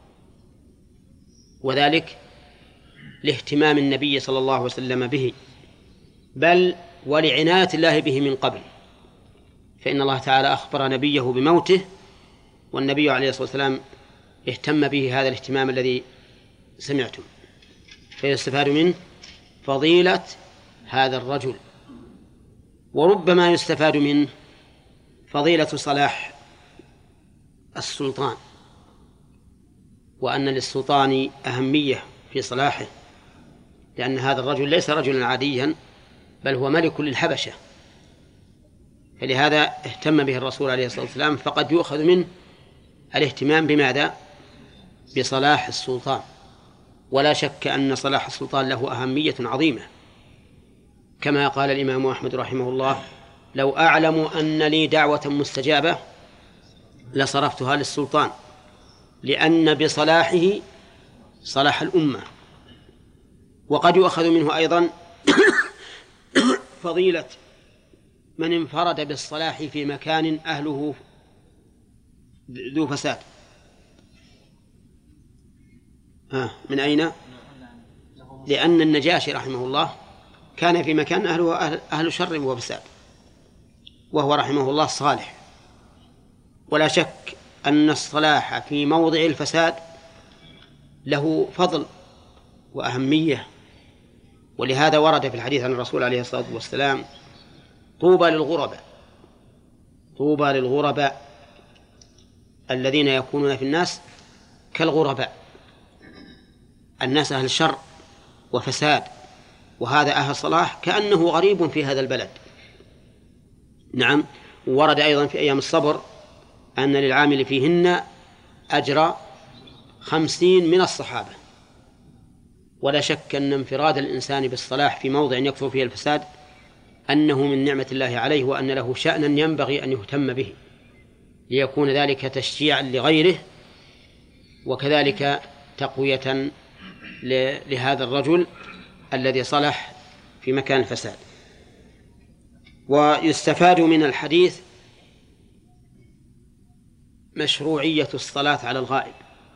وذلك لاهتمام النبي صلى الله عليه وسلم به، بل ولعناية الله به من قبل، فإن الله تعالى أخبر نبيه بموته، والنبي عليه الصلاة والسلام اهتم به هذا الاهتمام الذي سمعتم. فيستفاد منه فضيلة هذا الرجل، وربما يستفاد منه فضيلة صلاح السلطان، وأن للسلطان أهمية في صلاحه، لأن هذا الرجل ليس رجلا عاديا، بل هو ملك للحبشة، فلهذا اهتم به الرسول عليه الصلاة والسلام. فقد يؤخذ منه الاهتمام بماذا؟ بصلاح السلطان. ولا شك أن صلاح السلطان له أهمية عظيمة، كما قال الإمام أحمد رحمه الله: لو أعلم أن لي دعوة مستجابة لصرفتها للسلطان، لأن بصلاحه صلاح الأمة. وقد يؤخذ منه أيضا فضيلة من انفرد بالصلاح في مكان أهله ذو فساد. ها من أين؟ لأن النجاشي رحمه الله كان في مكان أهله أهل, أهل شر وفساد، وهو رحمه الله صالح. ولا شك أن الصلاح في موضع الفساد له فضل وأهمية، ولهذا ورد في الحديث عن الرسول عليه الصلاة والسلام: طوبى للغرباء، طوبى للغرباء الذين يكونون في الناس كالغرباء. الناس أهل شر وفساد، وهذا أهل صلاح كأنه غريب في هذا البلد. نعم. ورد أيضا في أيام الصبر أن للعامل فيهن أجر خمسين من الصحابة. ولا شك أن انفراد الإنسان بالصلاح في موضع يكثر فيه الفساد أنه من نعمة الله عليه، وأن له شأنا ينبغي أن يهتم به، ليكون ذلك تشجيعا لغيره، وكذلك تقوية لهذا الرجل الذي صلح في مكان الفساد. ويستفاد من الحديث مشروعية الصلاة على الغائب.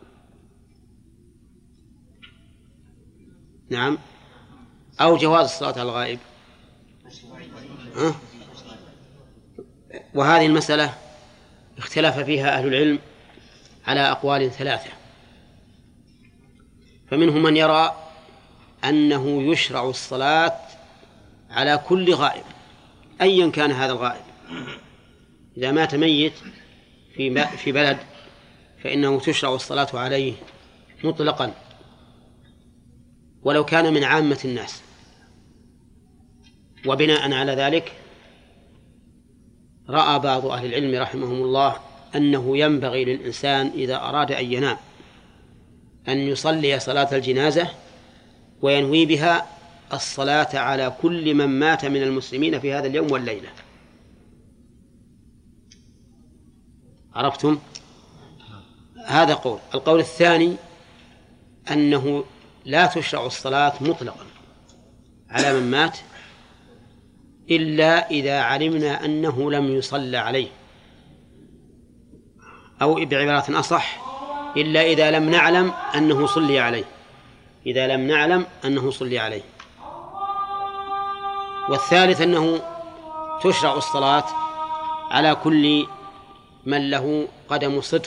نعم. أو جواز الصلاة على الغائب. أه؟ وهذه المسألة اختلف فيها أهل العلم على أقوال ثلاثة. فمنهم من يرى أنه يشرع الصلاة على كل غائب أيا كان هذا الغائب. إذا مات ميت في في بلد فإنه تشرع الصلاة عليه مطلقا ولو كان من عامة الناس. وبناء على ذلك رأى بعض أهل العلم رحمهم الله أنه ينبغي للإنسان إذا أراد أن ينام أن يصلي صلاة الجنازة وينوي بها الصلاة على كل من مات من المسلمين في هذا اليوم والليلة. عرفتم؟ هذا قول. القول الثاني أنه لا تشرع الصلاة مطلقا على من مات إلا إذا علمنا أنه لم يصلى عليه، أو بعبارة أصح إلا إذا لم نعلم أنه صلي عليه، إذا لم نعلم أنه صلي عليه. والثالث أنه تشرع الصلاة على كل من له قدم صدق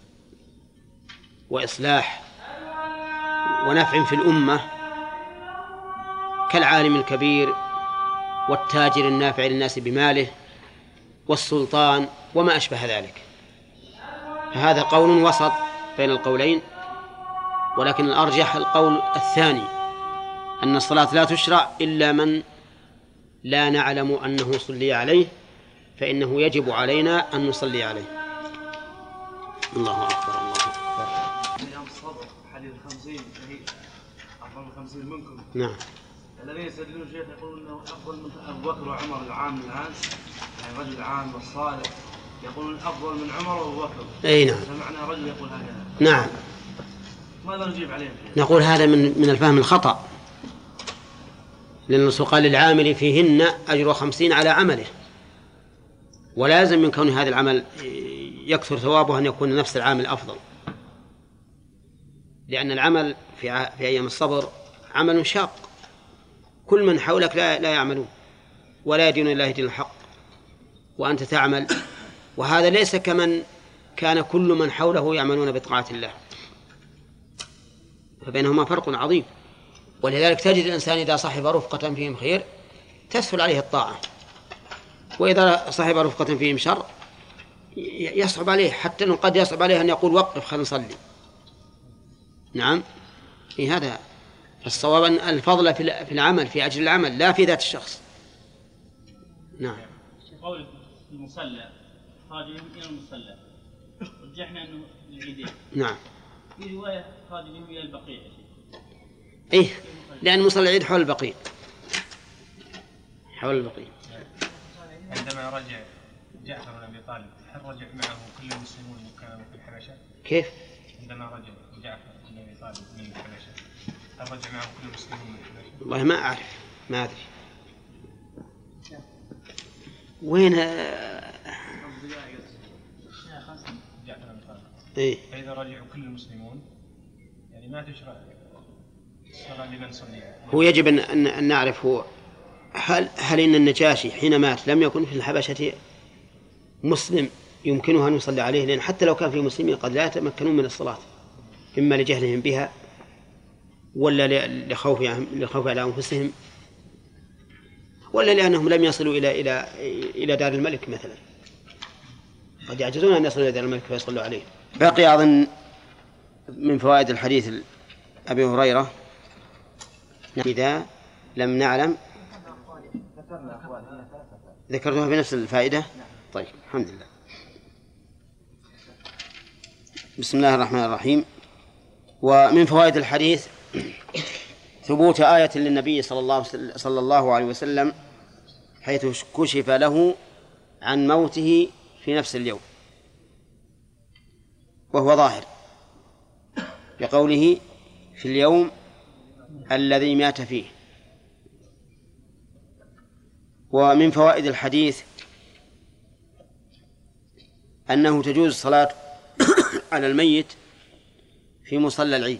وإصلاح ونفع في الأمة، كالعالم الكبير والتاجر النافع للناس بماله والسلطان وما أشبه ذلك. فهذا قول وسط بين القولين، ولكن الأرجح القول الثاني أن الصلاة لا تشرع إلا من لا نعلم أنه صلي عليه، فإنه يجب علينا أن نصلي عليه. الله أكبر الله أكبر. أيام الصبر حديث خمسين شهيد أفضل من خمسين منكم. نعم. الذين يستدلون شيخ يقولون أنه أفضل من أبو بكر وعمر العام الآن، يعني رجل العام والصالح يقولون أفضل من عمر وأبو بكر. أي نعم. سمعنا رجل يقول هكذا. نعم. ماذا نجيب عليه؟ نقول هذا من من الفهم الخطأ، لأن الرسول قال للعامل فيهن أجر خمسين على عمله، ولازم من كون هذا العمل يكثر ثوابه أن يكون نفس العامل أفضل، لأن العمل في في أيام الصبر عمل شاق، كل من حولك لا لا يعملون ولا يدين الله دين الحق وأنت تعمل، وهذا ليس كمن كان كل من حوله يعملون بطاعة الله، فبينهما فرق عظيم. ولذلك تجد الإنسان إذا صحب رفقة فيهم خير تسهل عليه الطاعة، وإذا صحب رفقة فيهم شر يصعب عليه، حتى أنه قد يصعب عليه أن يقول وقف خلينا نصلي. نعم. في هذا الصواب أن الفضل في العمل في أجل العمل لا في ذات الشخص. نعم. قول المصلى خارج إلى المصلى رجحنا أنه العيدين. نعم. في رواية خارج إلى البقيع. إيه، لأن مصلى العيد حول البقيع، حول البقيع. عندما رجع جعفر بن أبي طالب هل رجع معه كل المسلمون كانوا في الحبشة؟ كيف؟ عندما رجع جعفر بن أبي طالب من الحبشة هل رجع معه كل المسلمون من الحبشة؟ والله ما أعرف، ما أدري وين. إيه؟ فإذا رجعوا كل المسلمون يعني ما تشرع الصلاة لمن صلي. هو يجب أن أن نعرف هو هل هل إن النجاشي حين مات لم يكن في الحبشة مسلم يمكنه أن يصلي عليه، لأن حتى لو كان في مسلمين قد لا يتمكنون من الصلاة إما لجهلهم بها ولا لخوف لخوف على أنفسهم ولا لأنهم لم يصلوا إلى إلى إلى دار الملك مثلا، قد يعجزون أن يصلوا إلى دار الملك فيصلوا عليه. بقي أظن من فوائد الحديث أبي هريرة إذا لم نعلم ذكرتها بنفس الفائدة. طيب الحمد لله. بسم الله الرحمن الرحيم. ومن فوائد الحديث ثبوت آية للنبي صلى الله صلى الله عليه وسلم حيث كشف له عن موته في نفس اليوم، وهو ظاهر بقوله في اليوم الذي مات فيه. ومن فوائد الحديث أنه تجوز الصلاة على الميت في مصلى العيد،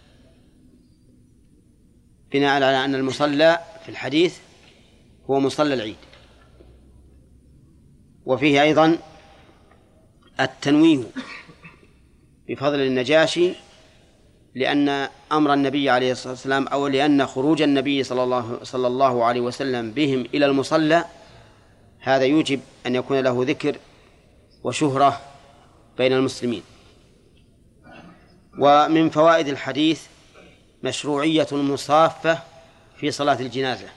بناء على أن المصلى في الحديث هو مصلى العيد. وفيه أيضا التنويه بفضل النجاشي، لأن أمر النبي عليه الصلاة والسلام أو لأن خروج النبي صلى الله, صلى الله عليه وسلم بهم إلى المصلى هذا يوجب أن يكون له ذكر وشهرة بين المسلمين. ومن فوائد الحديث مشروعية المصافة في صلاة الجنازة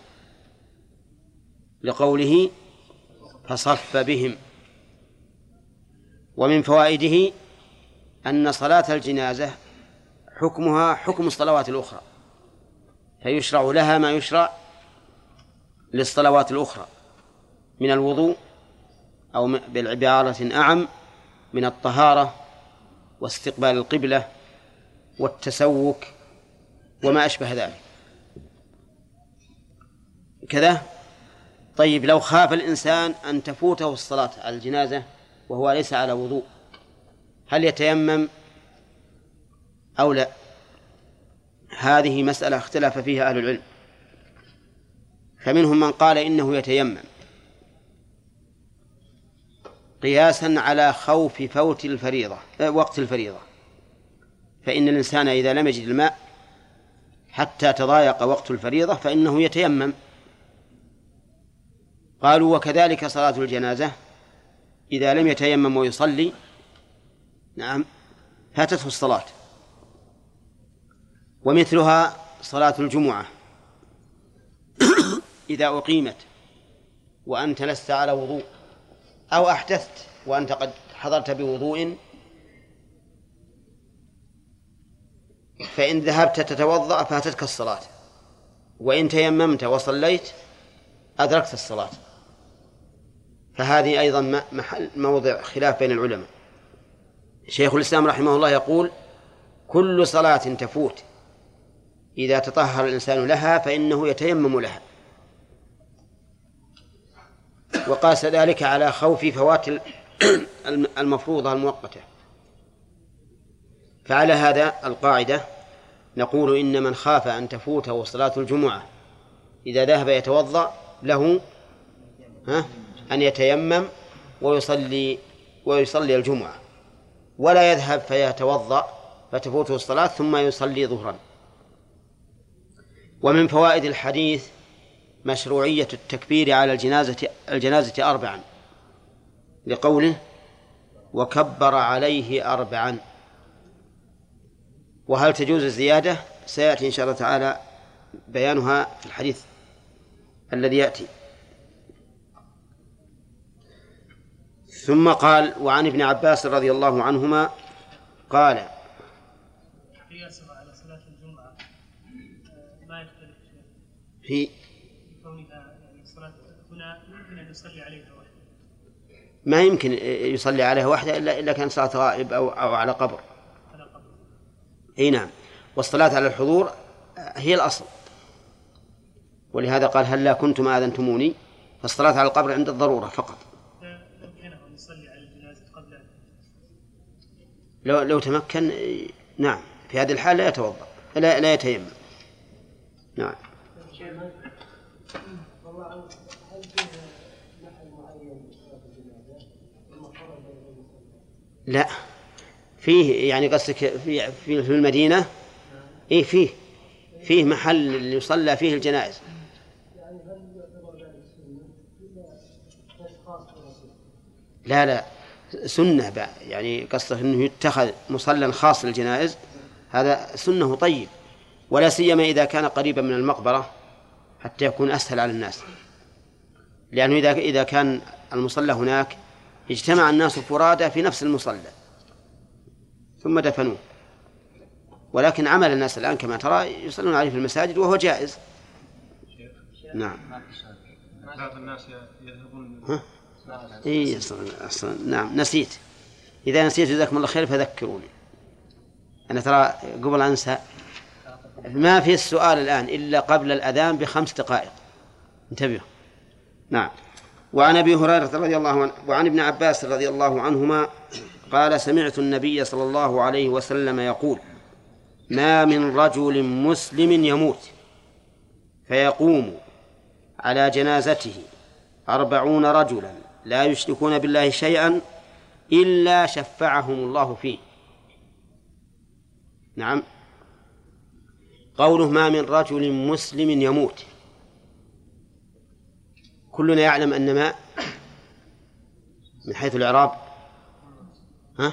لقوله فصف بهم. ومن فوائده أن صلاة الجنازة حكمها حكم الصلوات الأخرى، فيشرع لها ما يشرع للصلوات الأخرى من الوضوء أو بعبارة أعم من الطهارة واستقبال القبلة والتسوك وما أشبه ذلك كذا. طيب لو خاف الإنسان أن تفوته الصلاة على الجنازة وهو ليس على وضوء هل يتيمم أو لا؟ هذه مسألة اختلف فيها أهل العلم، فمنهم من قال إنه يتيمم قياسا على خوف فوت الفريضة وقت الفريضة، فإن الإنسان إذا لم يجد الماء حتى تضايق وقت الفريضة فإنه يتيمم. قالوا وكذلك صلاة الجنازة إذا لم يتيمم ويصلي نعم فاتته الصلاة. ومثلها صلاة الجمعة إذا أقيمت وأنت لست على وضوء أو أحدثت وأنت قد حضرت بوضوء، فإن ذهبت تتوضأ فاتتك الصلاة، وإن تيممت وصليت أدركت الصلاة. فهذه أيضا محل موضع خلاف بين العلماء. شيخ الإسلام رحمه الله يقول كل صلاة تفوت إذا تطهر الإنسان لها فإنه يتيمم لها، وقاس ذلك على خوف فوات المفروضة المؤقتة. فعلى هذا القاعدة نقول إن من خاف أن تفوته صلاة الجمعة إذا ذهب يتوضأ له ها أن يتيمم ويصلي ويصلي الجمعة، ولا يذهب فيتوضأ فتفوته الصلاة ثم يصلي ظهرا. ومن فوائد الحديث مشروعية التكبير على الجنازة الجنازة أربعا لقوله وكبر عليه أربعا. وهل تجوز الزيادة سيأتي إن شاء الله تعالى بيانها في الحديث الذي يأتي. ثم قال وعن ابن عباس رضي الله عنهما قال قياسا على صلاة الجمعة ما يختلف في كونها يعني صلاة هنا يمكن أن يصلي عليها وحده ما يمكن يصلي عليها وحده إلا إلا كان صلاة غائب أو أو على قبر. أي نعم. والصلاة على الحضور هي الأصل، ولهذا قال هل لا كنتم آذنتموني، فالصلاة على القبر عند الضرورة فقط. لو لو تمكن نعم في هذه الحال لا يتوضأ لا لا يتيمم. نعم. لا فيه يعني قصدك في في المدينة إيه فيه فيه محل يصلى فيه الجنائز. لا لا سنة بقى يعني قصده أنه يتخذ مصلى خاص للجنائز، هذا سنه طيب، ولا سيما إذا كان قريبا من المقبرة حتى يكون أسهل على الناس، لأنه إذا إذا كان المصلى هناك اجتمع الناس فرادى في نفس المصلى ثم دفنوه، ولكن عمل الناس الآن كما ترى يصلون عليه في المساجد وهو جائز. نعم. بعض الناس يذهبون ها؟ إيه أصلاً أصلاً نعم نسيت، إذا نسيت جزاكم الله خير فذكروني، أنا ترى قبل أنسى ما في السؤال الآن إلا قبل الأذان بخمس دقائق، انتبهوا. نعم. وعن أبي هريرة رضي الله عنه وعن ابن عباس رضي الله عنهما قال سمعت النبي صلى الله عليه وسلم يقول ما من رجل مسلم يموت فيقوم على جنازته أربعون رجلا لا يشركون بالله شيئا إلا شفعهم الله فيه. نعم. قوله ما من رجل مسلم يموت، كلنا يعلم أن ما من حيث الإعراب ها؟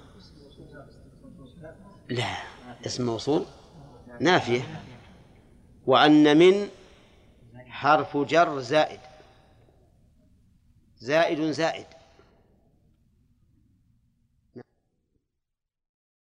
لا اسم موصول نافية، وأن من حرف جر زائد زائد زائد